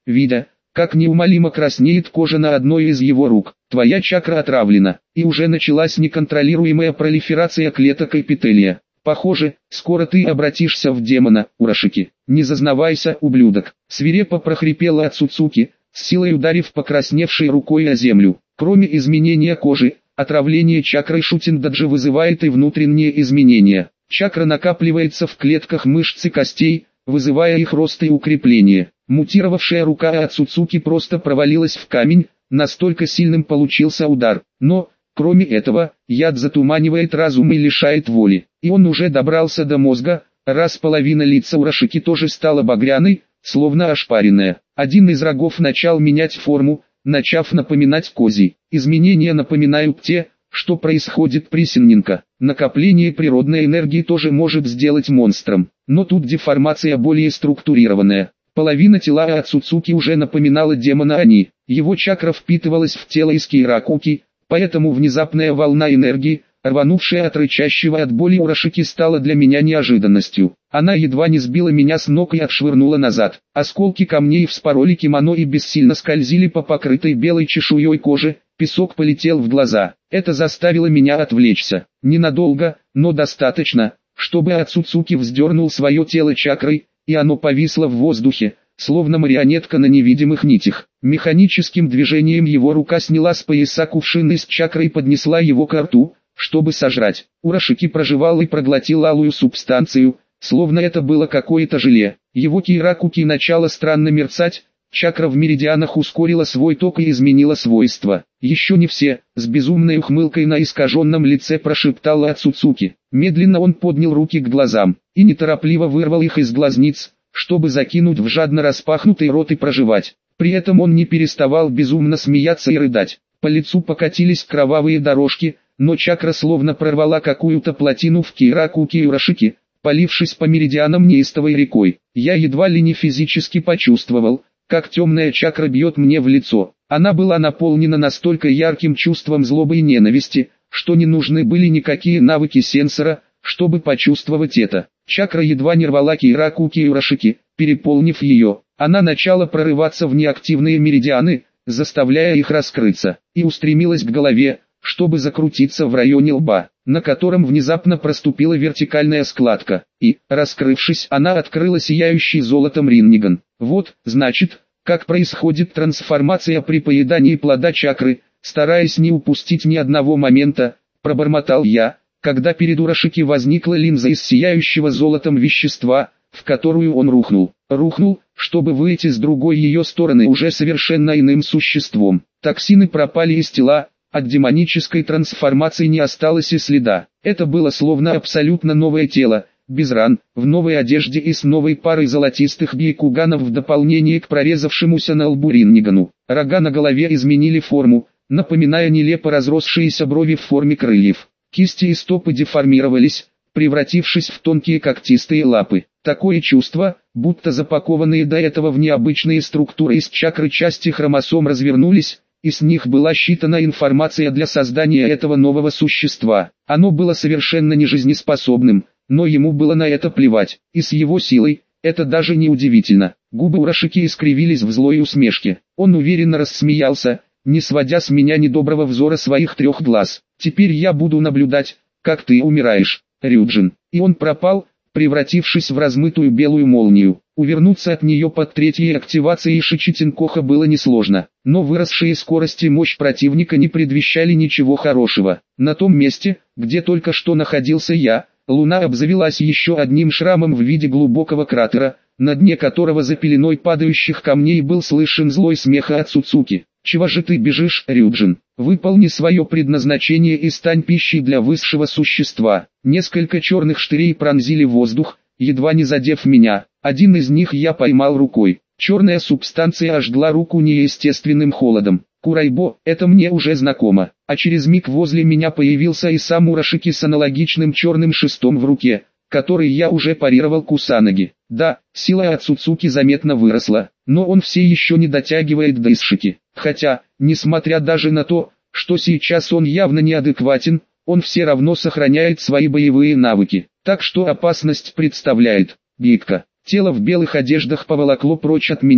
видя, как неумолимо краснеет кожа на одной из его рук. Твоя чакра отравлена, и уже началась неконтролируемая пролиферация клеток эпителия. Похоже, скоро ты обратишься в демона, Урашики. Не зазнавайся, ублюдок. Свирепо прохрипела Ацуцуки, с силой ударив покрасневшей рукой о землю. Кроме изменения кожи, отравление чакрой Шутиндаджи вызывает и внутренние изменения. Чакра накапливается в клетках мышц и костей, вызывая их рост и укрепление. Мутировавшая рука Ацуцуки просто провалилась в камень, настолько сильным получился удар. Но, кроме этого, яд затуманивает разум и лишает воли. И он уже добрался до мозга, раз половина лица Урашики тоже стала багряной, словно ошпаренная. Один из рогов начал менять форму, начав напоминать козий. Изменения напоминают те, что происходит при Синнинка. Накопление природной энергии тоже может сделать монстром. Но тут деформация более структурированная. Половина тела Ацуцуки уже напоминала демона Ани. Его чакра впитывалась в тело из Киракуки, поэтому внезапная волна энергии, рванувшая от рычащего от боли Урашики, стала для меня неожиданностью. Она едва не сбила меня с ног и отшвырнула назад. Осколки камней вспороли кимоно и бессильно скользили по покрытой белой чешуей коже, песок полетел в глаза. Это заставило меня отвлечься. Ненадолго, но достаточно, чтобы Ацуцуки вздернул свое тело чакрой, и оно повисло в воздухе, словно марионетка на невидимых нитях. Механическим движением его рука сняла с пояса кувшин из чакры и поднесла его к рту, чтобы сожрать. Урашики прожевал и проглотил алую субстанцию, словно это было какое-то желе. Его Киракуки начало странно мерцать, чакра в меридианах ускорила свой ток и изменила свойства. Еще не все, с безумной ухмылкой на искаженном лице прошептал Ацуцуки. Медленно он поднял руки к глазам, и неторопливо вырвал их из глазниц, чтобы закинуть в жадно распахнутый рот и прожевать. При этом он не переставал безумно смеяться и рыдать. По лицу покатились кровавые дорожки, но чакра словно прорвала какую-то плотину в Киракуки и Урашики, полившись по меридианам неистовой рекой. Я едва ли не физически почувствовал, как темная чакра бьет мне в лицо. Она была наполнена настолько ярким чувством злобы и ненависти, что не нужны были никакие навыки сенсора, чтобы почувствовать это. Чакра едва не рвала Киракуки и Урашики, переполнив ее. Она начала прорываться в неактивные меридианы, заставляя их раскрыться, и устремилась к голове, чтобы закрутиться в районе лба, на котором внезапно проступила вертикальная складка, и, раскрывшись, она открыла сияющий золотом Ринниган. Вот, значит, как происходит трансформация при поедании плода чакры. Стараясь не упустить ни одного момента, пробормотал я, когда перед Урашики возникла линза из сияющего золотом вещества, в которую он рухнул. Рухнул, чтобы выйти с другой ее стороны уже совершенно иным существом. Токсины пропали из тела, от демонической трансформации не осталось и следа. Это было словно абсолютно новое тело, без ран, в новой одежде и с новой парой золотистых бейкуганов в дополнение к прорезавшемуся на лбу Риннигану. Рога на голове изменили форму, напоминая нелепо разросшиеся брови в форме крыльев. Кисти и стопы деформировались, превратившись в тонкие когтистые лапы. Такое чувство, будто запакованные до этого в необычные структуры из чакры части хромосом развернулись, и с них была считана информация для создания этого нового существа. Оно было совершенно нежизнеспособным, но ему было на это плевать, и с его силой, это даже не удивительно. Губы Урашики искривились в злой усмешке. Он уверенно рассмеялся, не сводя с меня недоброго взора своих трех глаз. «Теперь я буду наблюдать, как ты умираешь, Рюджин». И он пропал, превратившись в размытую белую молнию. Увернуться от нее под третьей активацией Шичитинкоха было несложно, но выросшие скорость и мощь противника не предвещали ничего хорошего. На том месте, где только что находился я, луна обзавелась еще одним шрамом в виде глубокого кратера, на дне которого за пеленой падающих камней был слышен злой смех Ацуцуки. «Чего же ты бежишь, Рюджин? Выполни свое предназначение и стань пищей для высшего существа». Несколько черных штырей пронзили воздух, едва не задев меня. Один из них я поймал рукой. Черная субстанция ожгла руку неестественным холодом. Курайбо, это мне уже знакомо. А через миг возле меня появился и сам Урашики с аналогичным черным шестом в руке, который я уже парировал Кусанаги. Да, сила Ацуцуки заметно выросла, но он все еще не дотягивает до Исшики. Хотя, несмотря даже на то, что сейчас он явно неадекватен, он все равно сохраняет свои боевые навыки. Так что опасность представляет. Гикка. Тело в белых одеждах поволокло прочь от меня,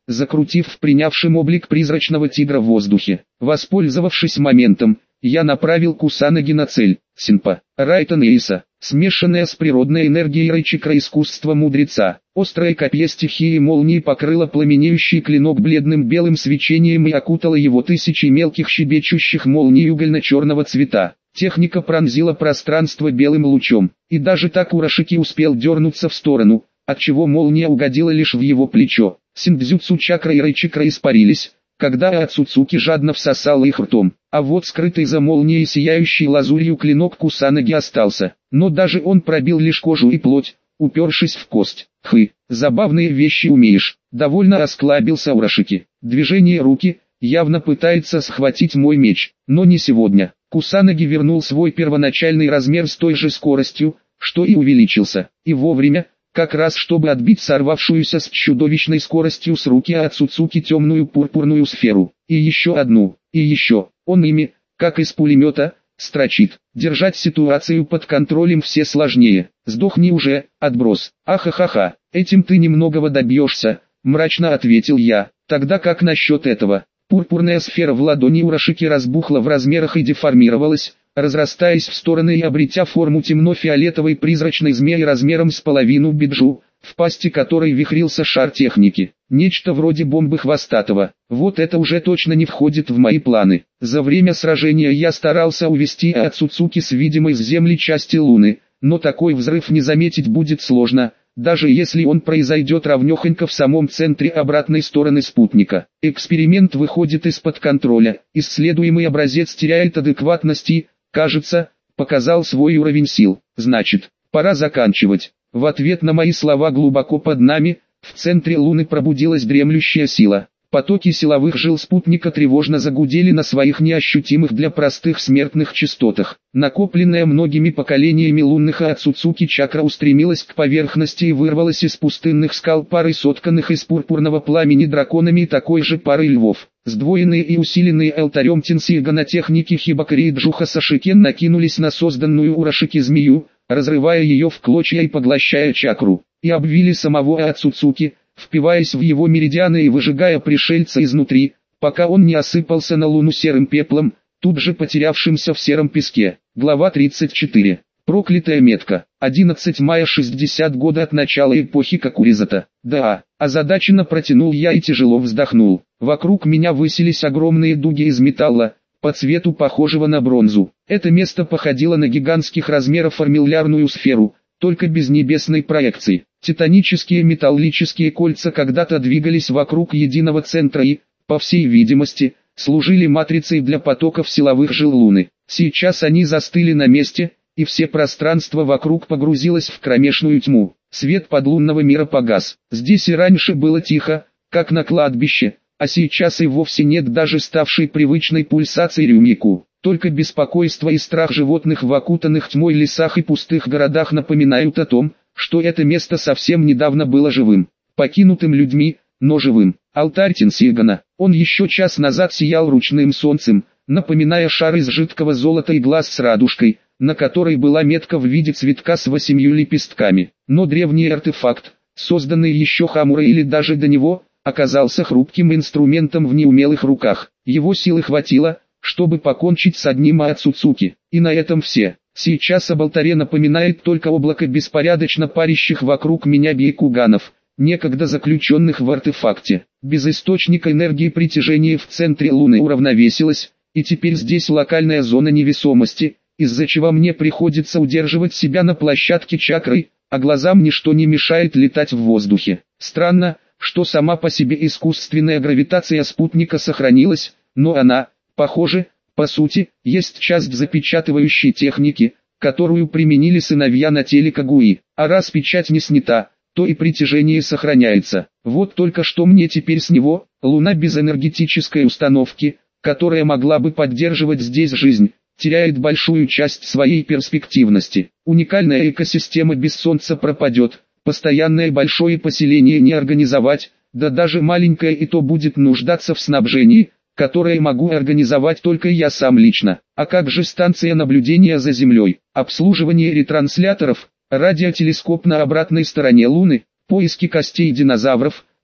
закрутив в принявшем облик призрачного тигра в воздухе. Воспользовавшись моментом, я направил Кусанаги на цель. Синпа, Райтон Эйса, смешанная с природной энергией рычикра искусства мудреца. Острое копье стихии молнии покрыло пламенеющий клинок бледным белым свечением и окутало его тысячи мелких щебечущих молний угольно-черного цвета. Техника пронзила пространство белым лучом, и даже так Урашики успел дернуться в сторону, отчего молния угодила лишь в его плечо. Синдзюцу чакра и рычикра испарились, когда Ацуцуки жадно всосал их ртом, а вот скрытый за молнией сияющий лазурью клинок Кусанаги остался, но даже он пробил лишь кожу и плоть, упершись в кость. «Хы, забавные вещи умеешь», — довольно осклабился Урашики. Движение руки, явно пытается схватить мой меч, но не сегодня. Кусанаги вернул свой первоначальный размер с той же скоростью, что и увеличился, и вовремя, как раз чтобы отбить сорвавшуюся с чудовищной скоростью с руки Ацуцуки темную пурпурную сферу, и еще одну, и еще. Он ими, как из пулемета, строчит. Держать ситуацию под контролем все сложнее. Сдохни уже, отброс. Ахахаха, этим ты немногого добьешься, мрачно ответил я. Тогда как насчет этого? Пурпурная сфера в ладони Урашики разбухла в размерах и деформировалась, разрастаясь в стороны и обретя форму темно-фиолетовой призрачной змеи размером с половину биджу, в пасти которой вихрился шар техники. Нечто вроде бомбы хвостатого. Вот это уже точно не входит в мои планы. За время сражения я старался увести Ацуцуки с видимой с земли части Луны, но такой взрыв не заметить будет сложно, даже если он произойдет равнёхонько в самом центре обратной стороны спутника. Эксперимент выходит из-под контроля, исследуемый образец теряет адекватность и, кажется, показал свой уровень сил. Значит, пора заканчивать. В ответ на мои слова глубоко под нами, в центре Луны пробудилась дремлющая сила. Потоки силовых жил спутника тревожно загудели на своих неощутимых для простых смертных частотах. Накопленная многими поколениями лунных Ацуцуки чакра устремилась к поверхности и вырвалась из пустынных скал парой сотканных из пурпурного пламени драконами и такой же парой львов. Сдвоенные и усиленные алтарем Тенсига техники Хибакари и Джуха Сашикен накинулись на созданную Урашики змею, разрывая ее в клочья и поглощая чакру, и обвили самого Ацуцуки, впиваясь в его меридианы и выжигая пришельца изнутри, пока он не осыпался на Луну серым пеплом, тут же потерявшимся в сером песке. Глава тридцать четыре. Проклятая метка. одиннадцатого мая шестьдесят года от начала эпохи Какуризата. Да, озадаченно протянул я и тяжело вздохнул. Вокруг меня высились огромные дуги из металла, по цвету похожего на бронзу. Это место походило на гигантских размеров армиллярную сферу, только без небесной проекции. Титанические металлические кольца когда-то двигались вокруг единого центра и, по всей видимости, служили матрицей для потоков силовых жил Луны. Сейчас они застыли на месте, и все пространство вокруг погрузилось в кромешную тьму. Свет подлунного мира погас. Здесь и раньше было тихо, как на кладбище, а сейчас и вовсе нет даже ставшей привычной пульсации Рюмику. Только беспокойство и страх животных в окутанных тьмой лесах и пустых городах напоминают о том, что это место совсем недавно было живым, покинутым людьми, но живым. Алтарь Тенсигана, он еще час назад сиял ручным солнцем, напоминая шар из жидкого золота и глаз с радужкой, на которой была метка в виде цветка с восемью лепестками. Но древний артефакт, созданный еще Хамурой или даже до него, оказался хрупким инструментом в неумелых руках. Его силы хватило, чтобы покончить с одним Ацуцуки, и на этом все. Сейчас об алтаре напоминает только облако беспорядочно парящих вокруг меня бейкуганов, некогда заключенных в артефакте. Без источника энергии притяжение в центре Луны уравновесилось, и теперь здесь локальная зона невесомости, из-за чего мне приходится удерживать себя на площадке чакры, а глазам ничто не мешает летать в воздухе. Странно, что сама по себе искусственная гравитация спутника сохранилась, но она, похоже, по сути, есть часть запечатывающей техники, которую применили сыновья на теле Кагуи. А раз печать не снята, то и притяжение сохраняется. Вот только что мне теперь с него, Луна без энергетической установки, которая могла бы поддерживать здесь жизнь, теряет большую часть своей перспективности. Уникальная экосистема без Солнца пропадет, постоянное большое поселение не организовать, да даже маленькое и то будет нуждаться в снабжении, которое могу организовать только я сам лично. А как же станция наблюдения за Землей, обслуживание ретрансляторов, радиотелескоп на обратной стороне Луны, поиски костей динозавров,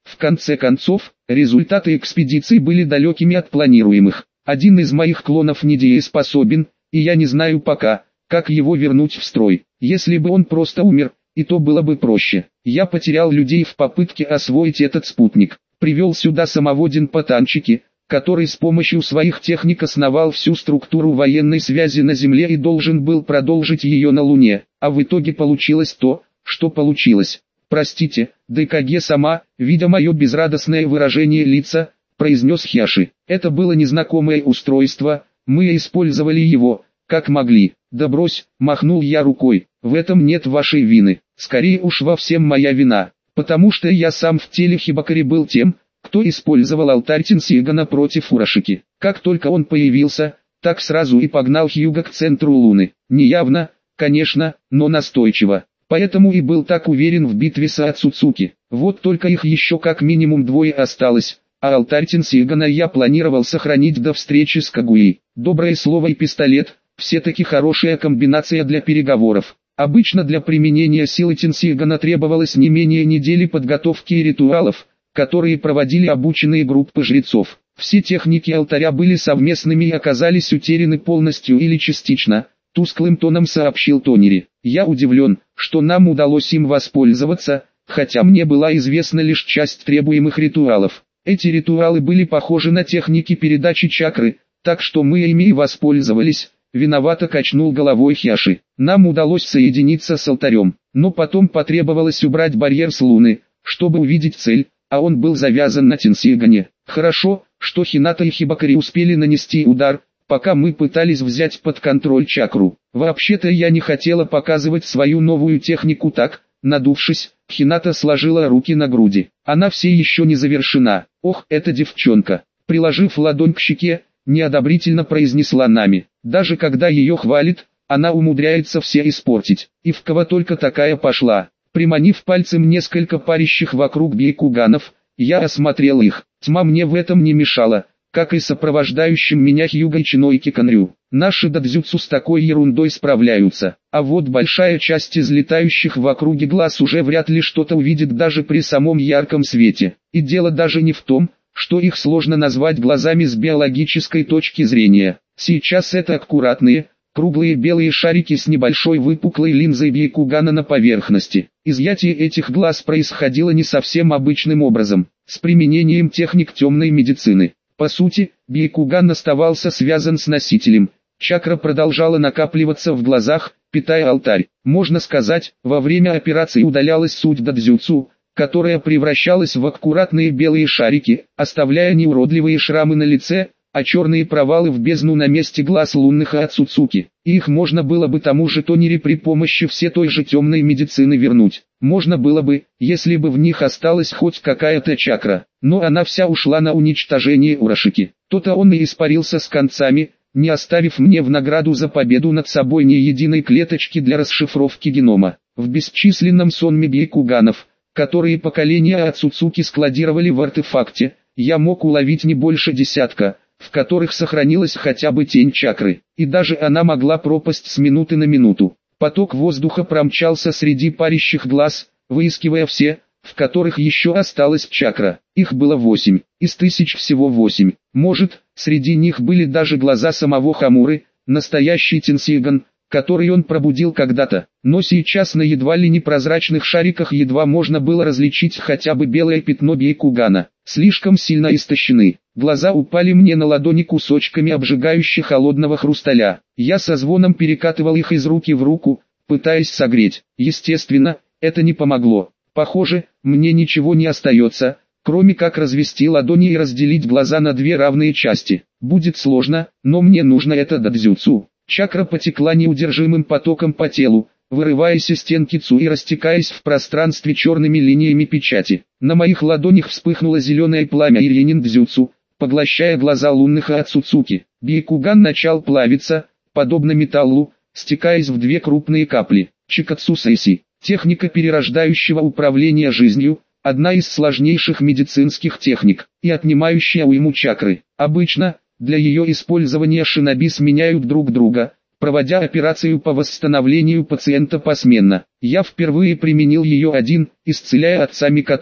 В конце концов, результаты экспедиции были далекими от планируемых. Один из моих клонов недееспособен, и я не знаю пока, как его вернуть в строй. Если бы он просто умер, и то было бы проще. Я потерял людей в попытке освоить этот спутник. Привел сюда самого Динпотанчики, который с помощью своих техник основал всю структуру военной связи на Земле и должен был продолжить ее на Луне. А в итоге получилось то, что получилось. Простите, ДКГ сама, видя мое безрадостное выражение лица, произнес Хяши. Это было незнакомое устройство, мы использовали его, как могли. Да брось, махнул я рукой, в этом нет вашей вины, скорее уж во всем моя вина, потому что я сам в теле Хибакари был тем, кто использовал алтарь Тенсигана против Урашики. Как только он появился, так сразу и погнал Хьюга к центру Луны. Неявно, конечно, но настойчиво. Поэтому и был так уверен в битве с Ацуцуки. Вот только их еще как минимум двое осталось, а алтарь Тенсигана я планировал сохранить до встречи с Кагуей. Доброе слово и пистолет – все-таки хорошая комбинация для переговоров. Обычно для применения силы Тенсигана требовалось не менее недели подготовки и ритуалов, которые проводили обученные группы жрецов. Все техники алтаря были совместными и оказались утеряны полностью или частично, тусклым тоном сообщил Тонери. Я удивлен, что нам удалось им воспользоваться, хотя мне была известна лишь часть требуемых ритуалов. Эти ритуалы были похожи на техники передачи чакры, так что мы ими и воспользовались. Виновато качнул головой Хяши. Нам удалось соединиться с алтарем, но потом потребовалось убрать барьер с Луны, чтобы увидеть цель, а он был завязан на Тенсигане. Хорошо, что Хината и Хибакари успели нанести удар, пока мы пытались взять под контроль чакру. Вообще-то я не хотела показывать свою новую технику так, надувшись, Хината сложила руки на груди. Она все еще не завершена. Ох, эта девчонка. Приложив ладонь к щеке, неодобрительно произнесла Нами. Даже когда ее хвалит, она умудряется все испортить. И в кого только такая пошла. Приманив пальцем несколько парящих вокруг бейкуганов, я осмотрел их. Тьма мне в этом не мешала, как и сопровождающим меня Хьюго и Чинойки Конрю. Наши дадзюцу с такой ерундой справляются. А вот большая часть из летающих в округе глаз уже вряд ли что-то увидит даже при самом ярком свете. И дело даже не в том, что их сложно назвать глазами с биологической точки зрения. Сейчас это аккуратные, круглые белые шарики с небольшой выпуклой линзой бейкугана на поверхности. Изъятие этих глаз происходило не совсем обычным образом, с применением техник темной медицины. По сути, бейкуган оставался связан с носителем, чакра продолжала накапливаться в глазах, питая алтарь. Можно сказать, во время операции удалялась суть дадзюцу, которая превращалась в аккуратные белые шарики, оставляя неуродливые шрамы на лице, а черные провалы в бездну на месте глаз лунных Ацуцуки. Их можно было бы тому же Тонери при помощи все той же темной медицины вернуть. Можно было бы, если бы в них осталась хоть какая-то чакра, но она вся ушла на уничтожение Урашики. То-то он и испарился с концами, не оставив мне в награду за победу над собой ни единой клеточки для расшифровки генома. В бесчисленном сонме бейкуганов, которые поколения Ацуцуки складировали в артефакте, я мог уловить не больше десятка, в которых сохранилась хотя бы тень чакры, и даже она могла пропасть с минуты на минуту. Поток воздуха промчался среди парящих глаз, выискивая все, в которых еще осталась чакра. Их было восемь, из тысяч всего восемь. Может, среди них были даже глаза самого Хамуры, настоящий Тенсиган, который он пробудил когда-то, но сейчас на едва ли непрозрачных шариках едва можно было различить хотя бы белое пятно бейкугана. Слишком сильно истощены. Глаза упали мне на ладони кусочками обжигающе холодного хрусталя. Я со звоном перекатывал их из руки в руку, пытаясь согреть. Естественно, это не помогло. Похоже, мне ничего не остается, кроме как развести ладони и разделить глаза на две равные части. Будет сложно, но мне нужно это дадзюцу. Чакра потекла неудержимым потоком по телу, вырываясь из стенки цу и растекаясь в пространстве черными линиями печати. На моих ладонях вспыхнуло зеленое пламя Ирьянин-дзюцу, поглощая глаза лунных Ацуцуки. Бейкуган начал плавиться, подобно металлу, стекаясь в две крупные капли. Чикацу-сэйси, техника перерождающего управления жизнью, одна из сложнейших медицинских техник, и отнимающая уйму чакры. Обычно, для ее использования шиноби сменяют друг друга, проводя операцию по восстановлению пациента посменно. Я впервые применил ее один, исцеляя отца Микото.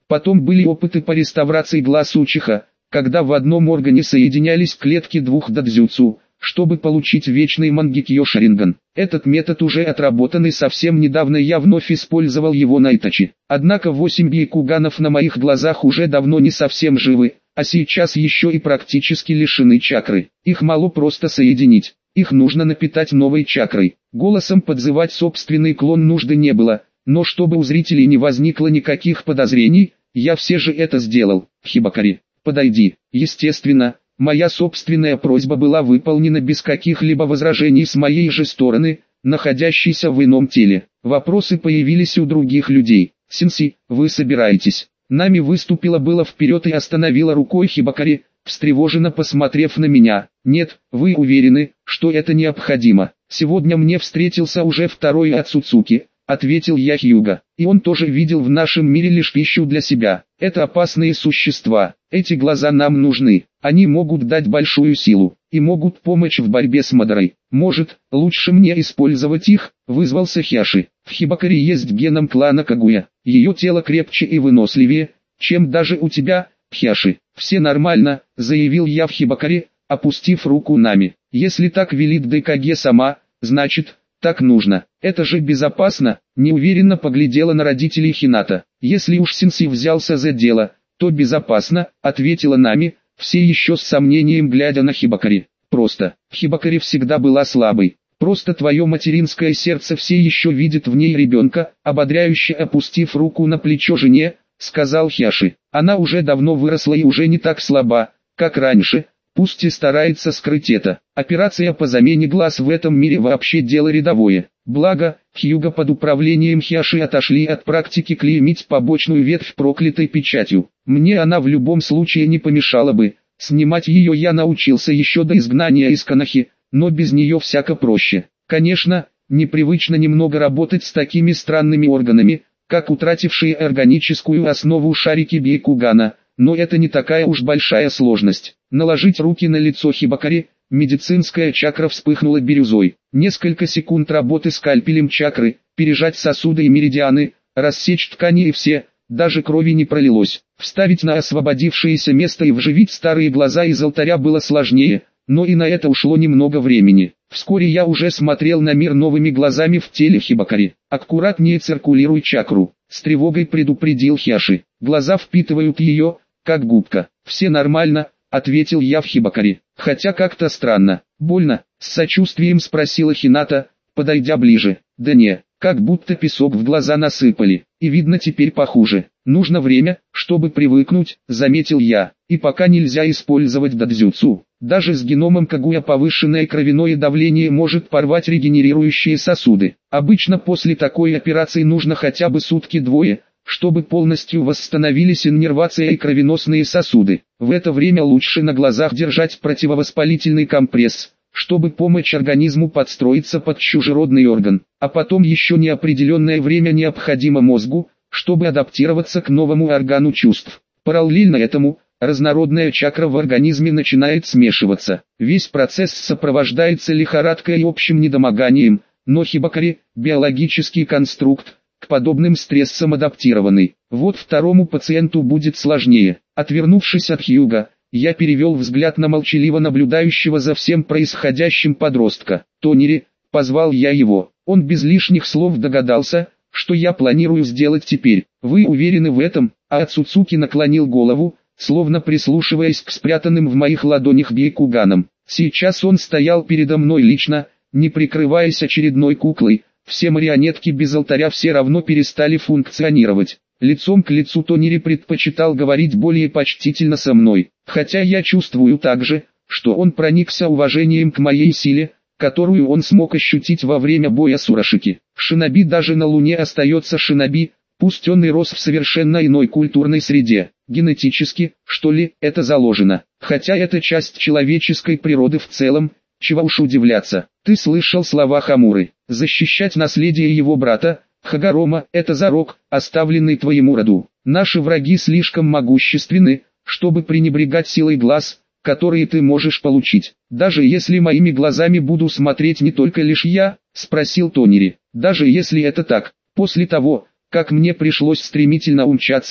Потом были опыты по реставрации глаз учиха, когда в одном органе соединялись клетки двух додзюцу, чтобы получить вечный Мангекё Шаринган. Этот метод уже отработан и совсем недавно я вновь использовал его на Итачи. Однако восемь бейкуганов на моих глазах уже давно не совсем живы, а сейчас еще и практически лишены чакры. Их мало просто соединить, их нужно напитать новой чакрой. Голосом подзывать собственный клон нужды не было, но чтобы у зрителей не возникло никаких подозрений, я все же это сделал. Хибакари, подойди. Естественно, моя собственная просьба была выполнена без каких-либо возражений с моей же стороны, находящейся в ином теле. Вопросы появились у других людей. «Сенси, вы собираетесь?» Нами выступила было вперед и остановила рукой Хибакари, встревоженно посмотрев на меня. «Нет, вы уверены, что это необходимо? Сегодня мне встретился уже второй Ацуцуки», — ответил я Хьюга. «И он тоже видел в нашем мире лишь пищу для себя. Это опасные существа. Эти глаза нам нужны. Они могут дать большую силу и могут помочь в борьбе с Мадорой. Может, лучше мне использовать их?» — вызвался Хяши. «В Хибакари есть геном клана Кагуя. Ее тело крепче и выносливее, чем даже у тебя, Хяши». «Все нормально», — заявил я в Хибакари, опустив руку Нами. «Если так велит Дайкаге сама, значит, так нужно. Это же безопасно», — неуверенно поглядела на родителей Хината. «Если уж Сенси взялся за дело, то безопасно», — ответила Нами, все еще с сомнением глядя на Хибакари. «Просто, Хибакари всегда была слабой. Просто твое материнское сердце все еще видит в ней ребенка», — ободряюще опустив руку на плечо жене, сказал Хяши. «Она уже давно выросла и уже не так слаба, как раньше, пусть и старается скрыть это. Операция по замене глаз в этом мире вообще дело рядовое. Благо, Хьюга под управлением Хяши отошли от практики клеймить побочную ветвь проклятой печатью. Мне она в любом случае не помешала бы. Снимать ее я научился еще до изгнания из Канахи, но без нее всяко проще. Конечно, непривычно немного работать с такими странными органами, как утратившие органическую основу шарики Бейкугана, но это не такая уж большая сложность. Наложить руки на лицо Хибакари, медицинская чакра вспыхнула бирюзой. Несколько секунд работы скальпелем чакры, пережать сосуды и меридианы, рассечь ткани и все, даже крови не пролилось. Вставить на освободившееся место и вживить старые глаза из алтаря было сложнее, но и на это ушло немного времени. Вскоре я уже смотрел на мир новыми глазами в теле Хибакари. «Аккуратнее циркулируй чакру», — с тревогой предупредил Хяши. «Глаза впитывают ее, как губка». «Все нормально», — ответил я в Хибакари. «Хотя как-то странно. Больно?» — с сочувствием спросила Хината, подойдя ближе. «Да не, как будто песок в глаза насыпали, и видно теперь похуже. Нужно время, чтобы привыкнуть», — заметил я. «И пока нельзя использовать додзюцу. Даже с геномом Кагуя повышенное кровяное давление может порвать регенерирующие сосуды. Обычно после такой операции нужно хотя бы сутки-двое, чтобы полностью восстановились иннервация и кровеносные сосуды. В это время лучше на глазах держать противовоспалительный компресс, чтобы помочь организму подстроиться под чужеродный орган. А потом еще неопределенное время необходимо мозгу, чтобы адаптироваться к новому органу чувств. Параллельно этому, разнородная чакра в организме начинает смешиваться. Весь процесс сопровождается лихорадкой и общим недомоганием, но Хибакари – биологический конструкт, к подобным стрессам адаптированный. Вот второму пациенту будет сложнее. Отвернувшись от Хьюга, я перевел взгляд на молчаливо наблюдающего за всем происходящим подростка. «Тонири», — позвал я его. Он без лишних слов догадался, что я планирую сделать теперь. «Вы уверены в этом?» А Ацуцуки наклонил голову, словно прислушиваясь к спрятанным в моих ладонях бейкуганам. Сейчас он стоял передо мной лично, не прикрываясь очередной куклой. Все марионетки без алтаря все равно перестали функционировать. Лицом к лицу Тонири предпочитал говорить более почтительно со мной, хотя я чувствую также, что он проникся уважением к моей силе, которую он смог ощутить во время боя с Урашики. Шиноби даже на Луне остается шиноби, пусть он и рос в совершенно иной культурной среде. Генетически, что ли, это заложено, хотя это часть человеческой природы в целом, чего уж удивляться. Ты слышал слова Хамуры, защищать наследие его брата, Хагарома, это зарок, оставленный твоему роду. Наши враги слишком могущественны, чтобы пренебрегать силой глаз, которые ты можешь получить. Даже если моими глазами буду смотреть не только лишь я, спросил Тонири. Даже если это так, после того, как мне пришлось стремительно умчаться,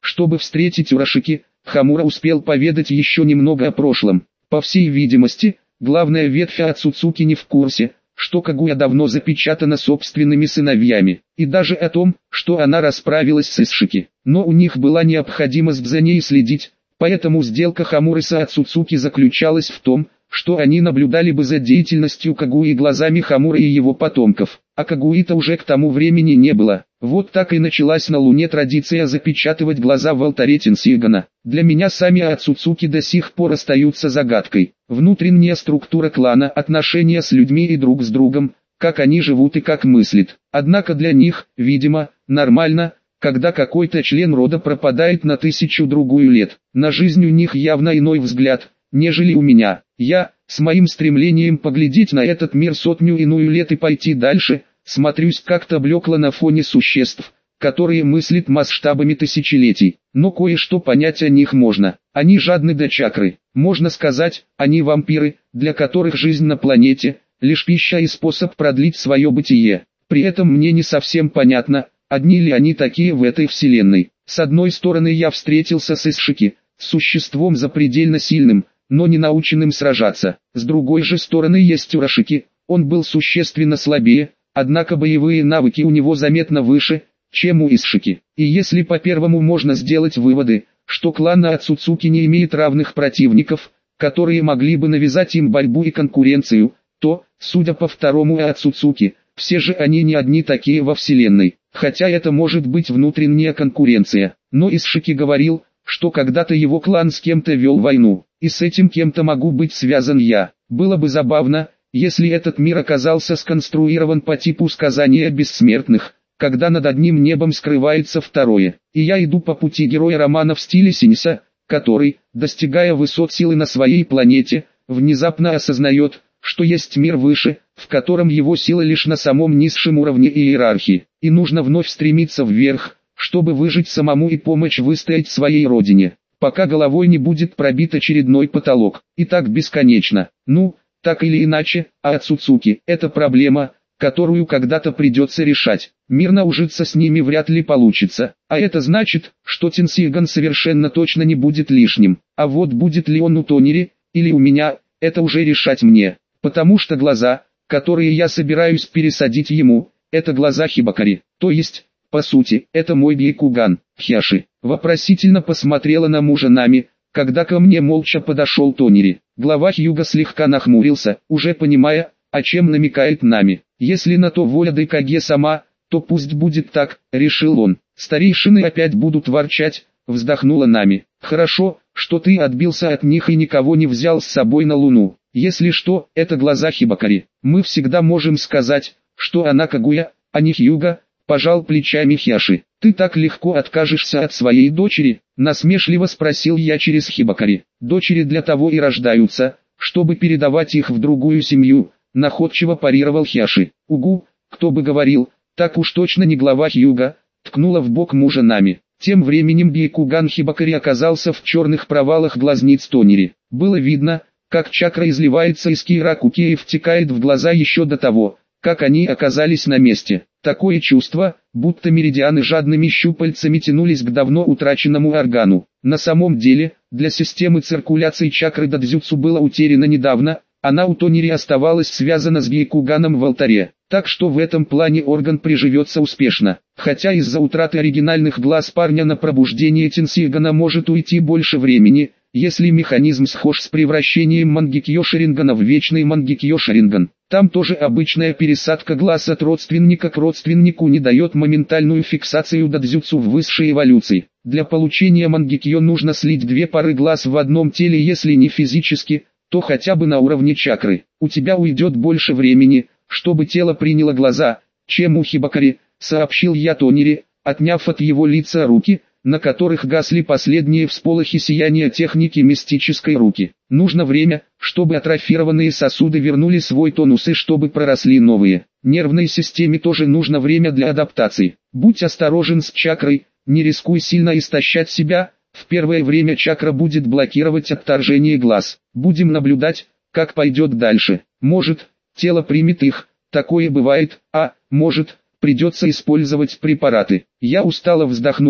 Чтобы встретить Урашики, Хамура успел поведать еще немного о прошлом. По всей видимости, главная ветвь Ацуцуки не в курсе, что Кагуя давно запечатана собственными сыновьями, и даже о том, что она расправилась с Исшики. Но у них была необходимость за ней следить, поэтому сделка Хамуры с Ацуцуки заключалась в том, что они наблюдали бы за деятельностью Кагуи глазами Хамуры и его потомков, а Кагуи-то уже к тому времени не было. Вот так и началась на Луне традиция запечатывать глаза в алтаре Тенсигана. Для меня сами Ацуцуки до сих пор остаются загадкой. Внутренняя структура клана, отношения с людьми и друг с другом, как они живут и как мыслят. Однако для них, видимо, нормально, когда какой-то член рода пропадает на тысячу-другую лет. На жизнь у них явно иной взгляд, нежели у меня. Я, с моим стремлением поглядеть на этот мир сотню-иную лет и пойти дальше, смотрюсь как-то блекло на фоне существ, которые мыслят масштабами тысячелетий. Но кое-что понять о них можно. Они жадны до чакры. Можно сказать, они вампиры, для которых жизнь на планете – лишь пища и способ продлить свое бытие. При этом мне не совсем понятно, одни ли они такие в этой вселенной. С одной стороны, я встретился с Исшики, существом запредельно сильным, но не наученным сражаться. С другой же стороны есть Урашики, он был существенно слабее, однако боевые навыки у него заметно выше, чем у Исшики. И если по первому можно сделать выводы, что клан Ацуцуки не имеет равных противников, которые могли бы навязать им борьбу и конкуренцию, то, судя по второму Ацуцуки, все же они не одни такие во вселенной. Хотя это может быть внутренняя конкуренция. Но Исшики говорил, что когда-то его клан с кем-то вел войну, и с этим кем-то могу быть связан я. Было бы забавно, если этот мир оказался сконструирован по типу сказания бессмертных, когда над одним небом скрывается второе. И я иду по пути героя романа в стиле Синьса, который, достигая высот силы на своей планете, внезапно осознает, что есть мир выше, в котором его сила лишь на самом низшем уровне иерархии, и нужно вновь стремиться вверх, чтобы выжить самому и помочь выстоять своей родине, пока головой не будет пробит очередной потолок. И так бесконечно. Ну, так или иначе, Ацуцуки – это проблема, которую когда-то придется решать. Мирно ужиться с ними вряд ли получится. А это значит, что Тенсиган совершенно точно не будет лишним. А вот будет ли он у Тонери, или у меня, это уже решать мне. Потому что глаза, которые я собираюсь пересадить ему, это глаза Хибакари. То есть, по сути, это мой Бейкуган. Хяши вопросительно посмотрела на мужа Нами, когда ко мне молча подошел Тонери. Глава Хьюга слегка нахмурился, уже понимая, о чем намекает Нами. Если на то воля Дайкаге сама, то пусть будет так, решил он. Старейшины опять будут ворчать, вздохнула Нами. Хорошо, что ты отбился от них и никого не взял с собой на Луну. Если что, это глаза Хибакари. Мы всегда можем сказать, что она Кагуя, а не Хьюга, пожал плечами Хяши. Ты так легко откажешься от своей дочери? Насмешливо спросил я через Хибакари. Дочери для того и рождаются, чтобы передавать их в другую семью, находчиво парировал Хяши. Угу, кто бы говорил, так уж точно не глава Хьюга, ткнула в бок мужа Нами. Тем временем Бейкуган Хибакари оказался в черных провалах глазниц Тонери. Было видно, как чакра изливается из Киракуки и втекает в глаза еще до того, как они оказались на месте. Такое чувство, будто меридианы жадными щупальцами тянулись к давно утраченному органу. На самом деле, для системы циркуляции чакры дадзюцу было утеряно недавно, она у Тонери оставалась связана с Бейкуганом в алтаре. Так что в этом плане орган приживется успешно. Хотя из-за утраты оригинальных глаз парня на пробуждение Тенсигана может уйти больше времени, если механизм схож с превращением Мангекьё Шарингана в вечный Мангекьё Шаринган. Там тоже обычная пересадка глаз от родственника к родственнику не дает моментальную фиксацию дадзюцу в высшей эволюции. Для получения Мангекьё нужно слить две пары глаз в одном теле, если не физически, то хотя бы на уровне чакры. У тебя уйдет больше времени, чтобы тело приняло глаза, чем у Хибакари, сообщил я Тонери, отняв от его лица руки, на которых гасли последние всполохи сияния техники мистической руки. Нужно время, чтобы атрофированные сосуды вернули свой тонус и чтобы проросли новые. Нервной системе тоже нужно время для адаптации. Будь осторожен с чакрой, не рискуй сильно истощать себя, в первое время чакра будет блокировать отторжение глаз. Будем наблюдать, как пойдет дальше. Может, тело примет их, такое бывает, а, может, придется использовать препараты. Я устало вздохнул,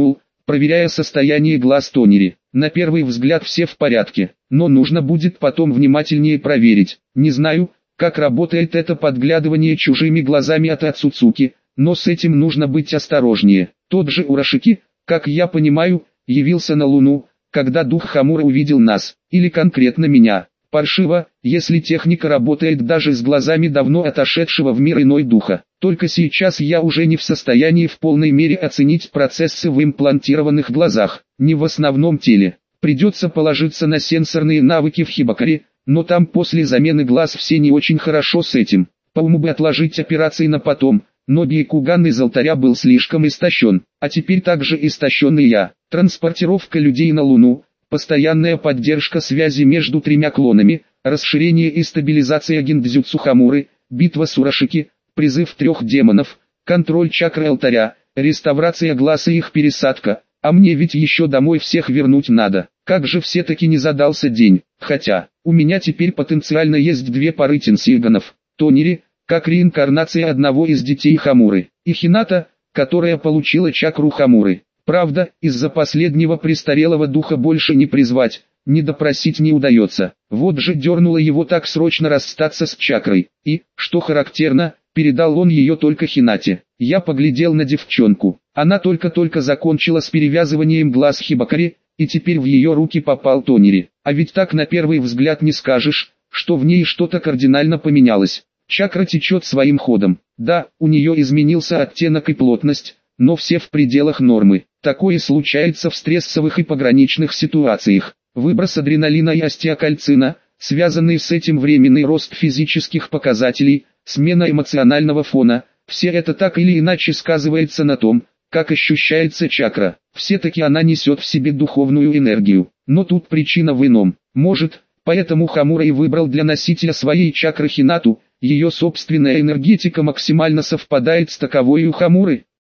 проверяя состояние глаз Тонери. На первый взгляд все в порядке, но нужно будет потом внимательнее проверить. Не знаю, как работает это подглядывание чужими глазами от Ацуцуки, но с этим нужно быть осторожнее. Тот же Урашики, как я понимаю, явился на Луну, когда дух Хамуры увидел нас, или конкретно меня. Паршиво, если техника работает даже с глазами давно отошедшего в мир иной духа. Только сейчас я уже не в состоянии в полной мере оценить процессы в имплантированных глазах, не в основном теле. Придется положиться на сенсорные навыки в Хибакаре, но там после замены глаз все не очень хорошо с этим. По уму бы отложить операции на потом, но Бейкуган из алтаря был слишком истощен, а теперь также истощен и я. Транспортировка людей на Луну, постоянная поддержка связи между тремя клонами, расширение и стабилизация гиндзюцу Хамуры, битва с Урашики, призыв трех демонов, контроль чакры алтаря, реставрация глаз и их пересадка, а мне ведь еще домой всех вернуть надо. Как же все-таки не задался день, хотя, у меня теперь потенциально есть две пары тенсиганов, Тонери, как реинкарнация одного из детей Хамуры, и Хината, которая получила чакру Хамуры. Правда, из-за последнего престарелого духа больше не призвать, не допросить не удается. Вот же дернуло его так срочно расстаться с чакрой. И, что характерно, передал он ее только Хинате. Я поглядел на девчонку. Она только-только закончила с перевязыванием глаз Хибакари, и теперь в ее руки попал Тонери. А ведь так на первый взгляд не скажешь, что в ней что-то кардинально поменялось. Чакра течет своим ходом. Да, у нее изменился оттенок и плотность, но все в пределах нормы. Такое случается в стрессовых и пограничных ситуациях. Выброс адреналина и остеокальцина, связанный с этим временный рост физических показателей, смена эмоционального фона, все это так или иначе сказывается на том, как ощущается чакра. Все-таки она несет в себе духовную энергию. Но тут причина в ином. Может, поэтому Хамура и выбрал для носителя своей чакры Хинату, ее собственная энергетика максимально совпадает с таковой у Хамуры.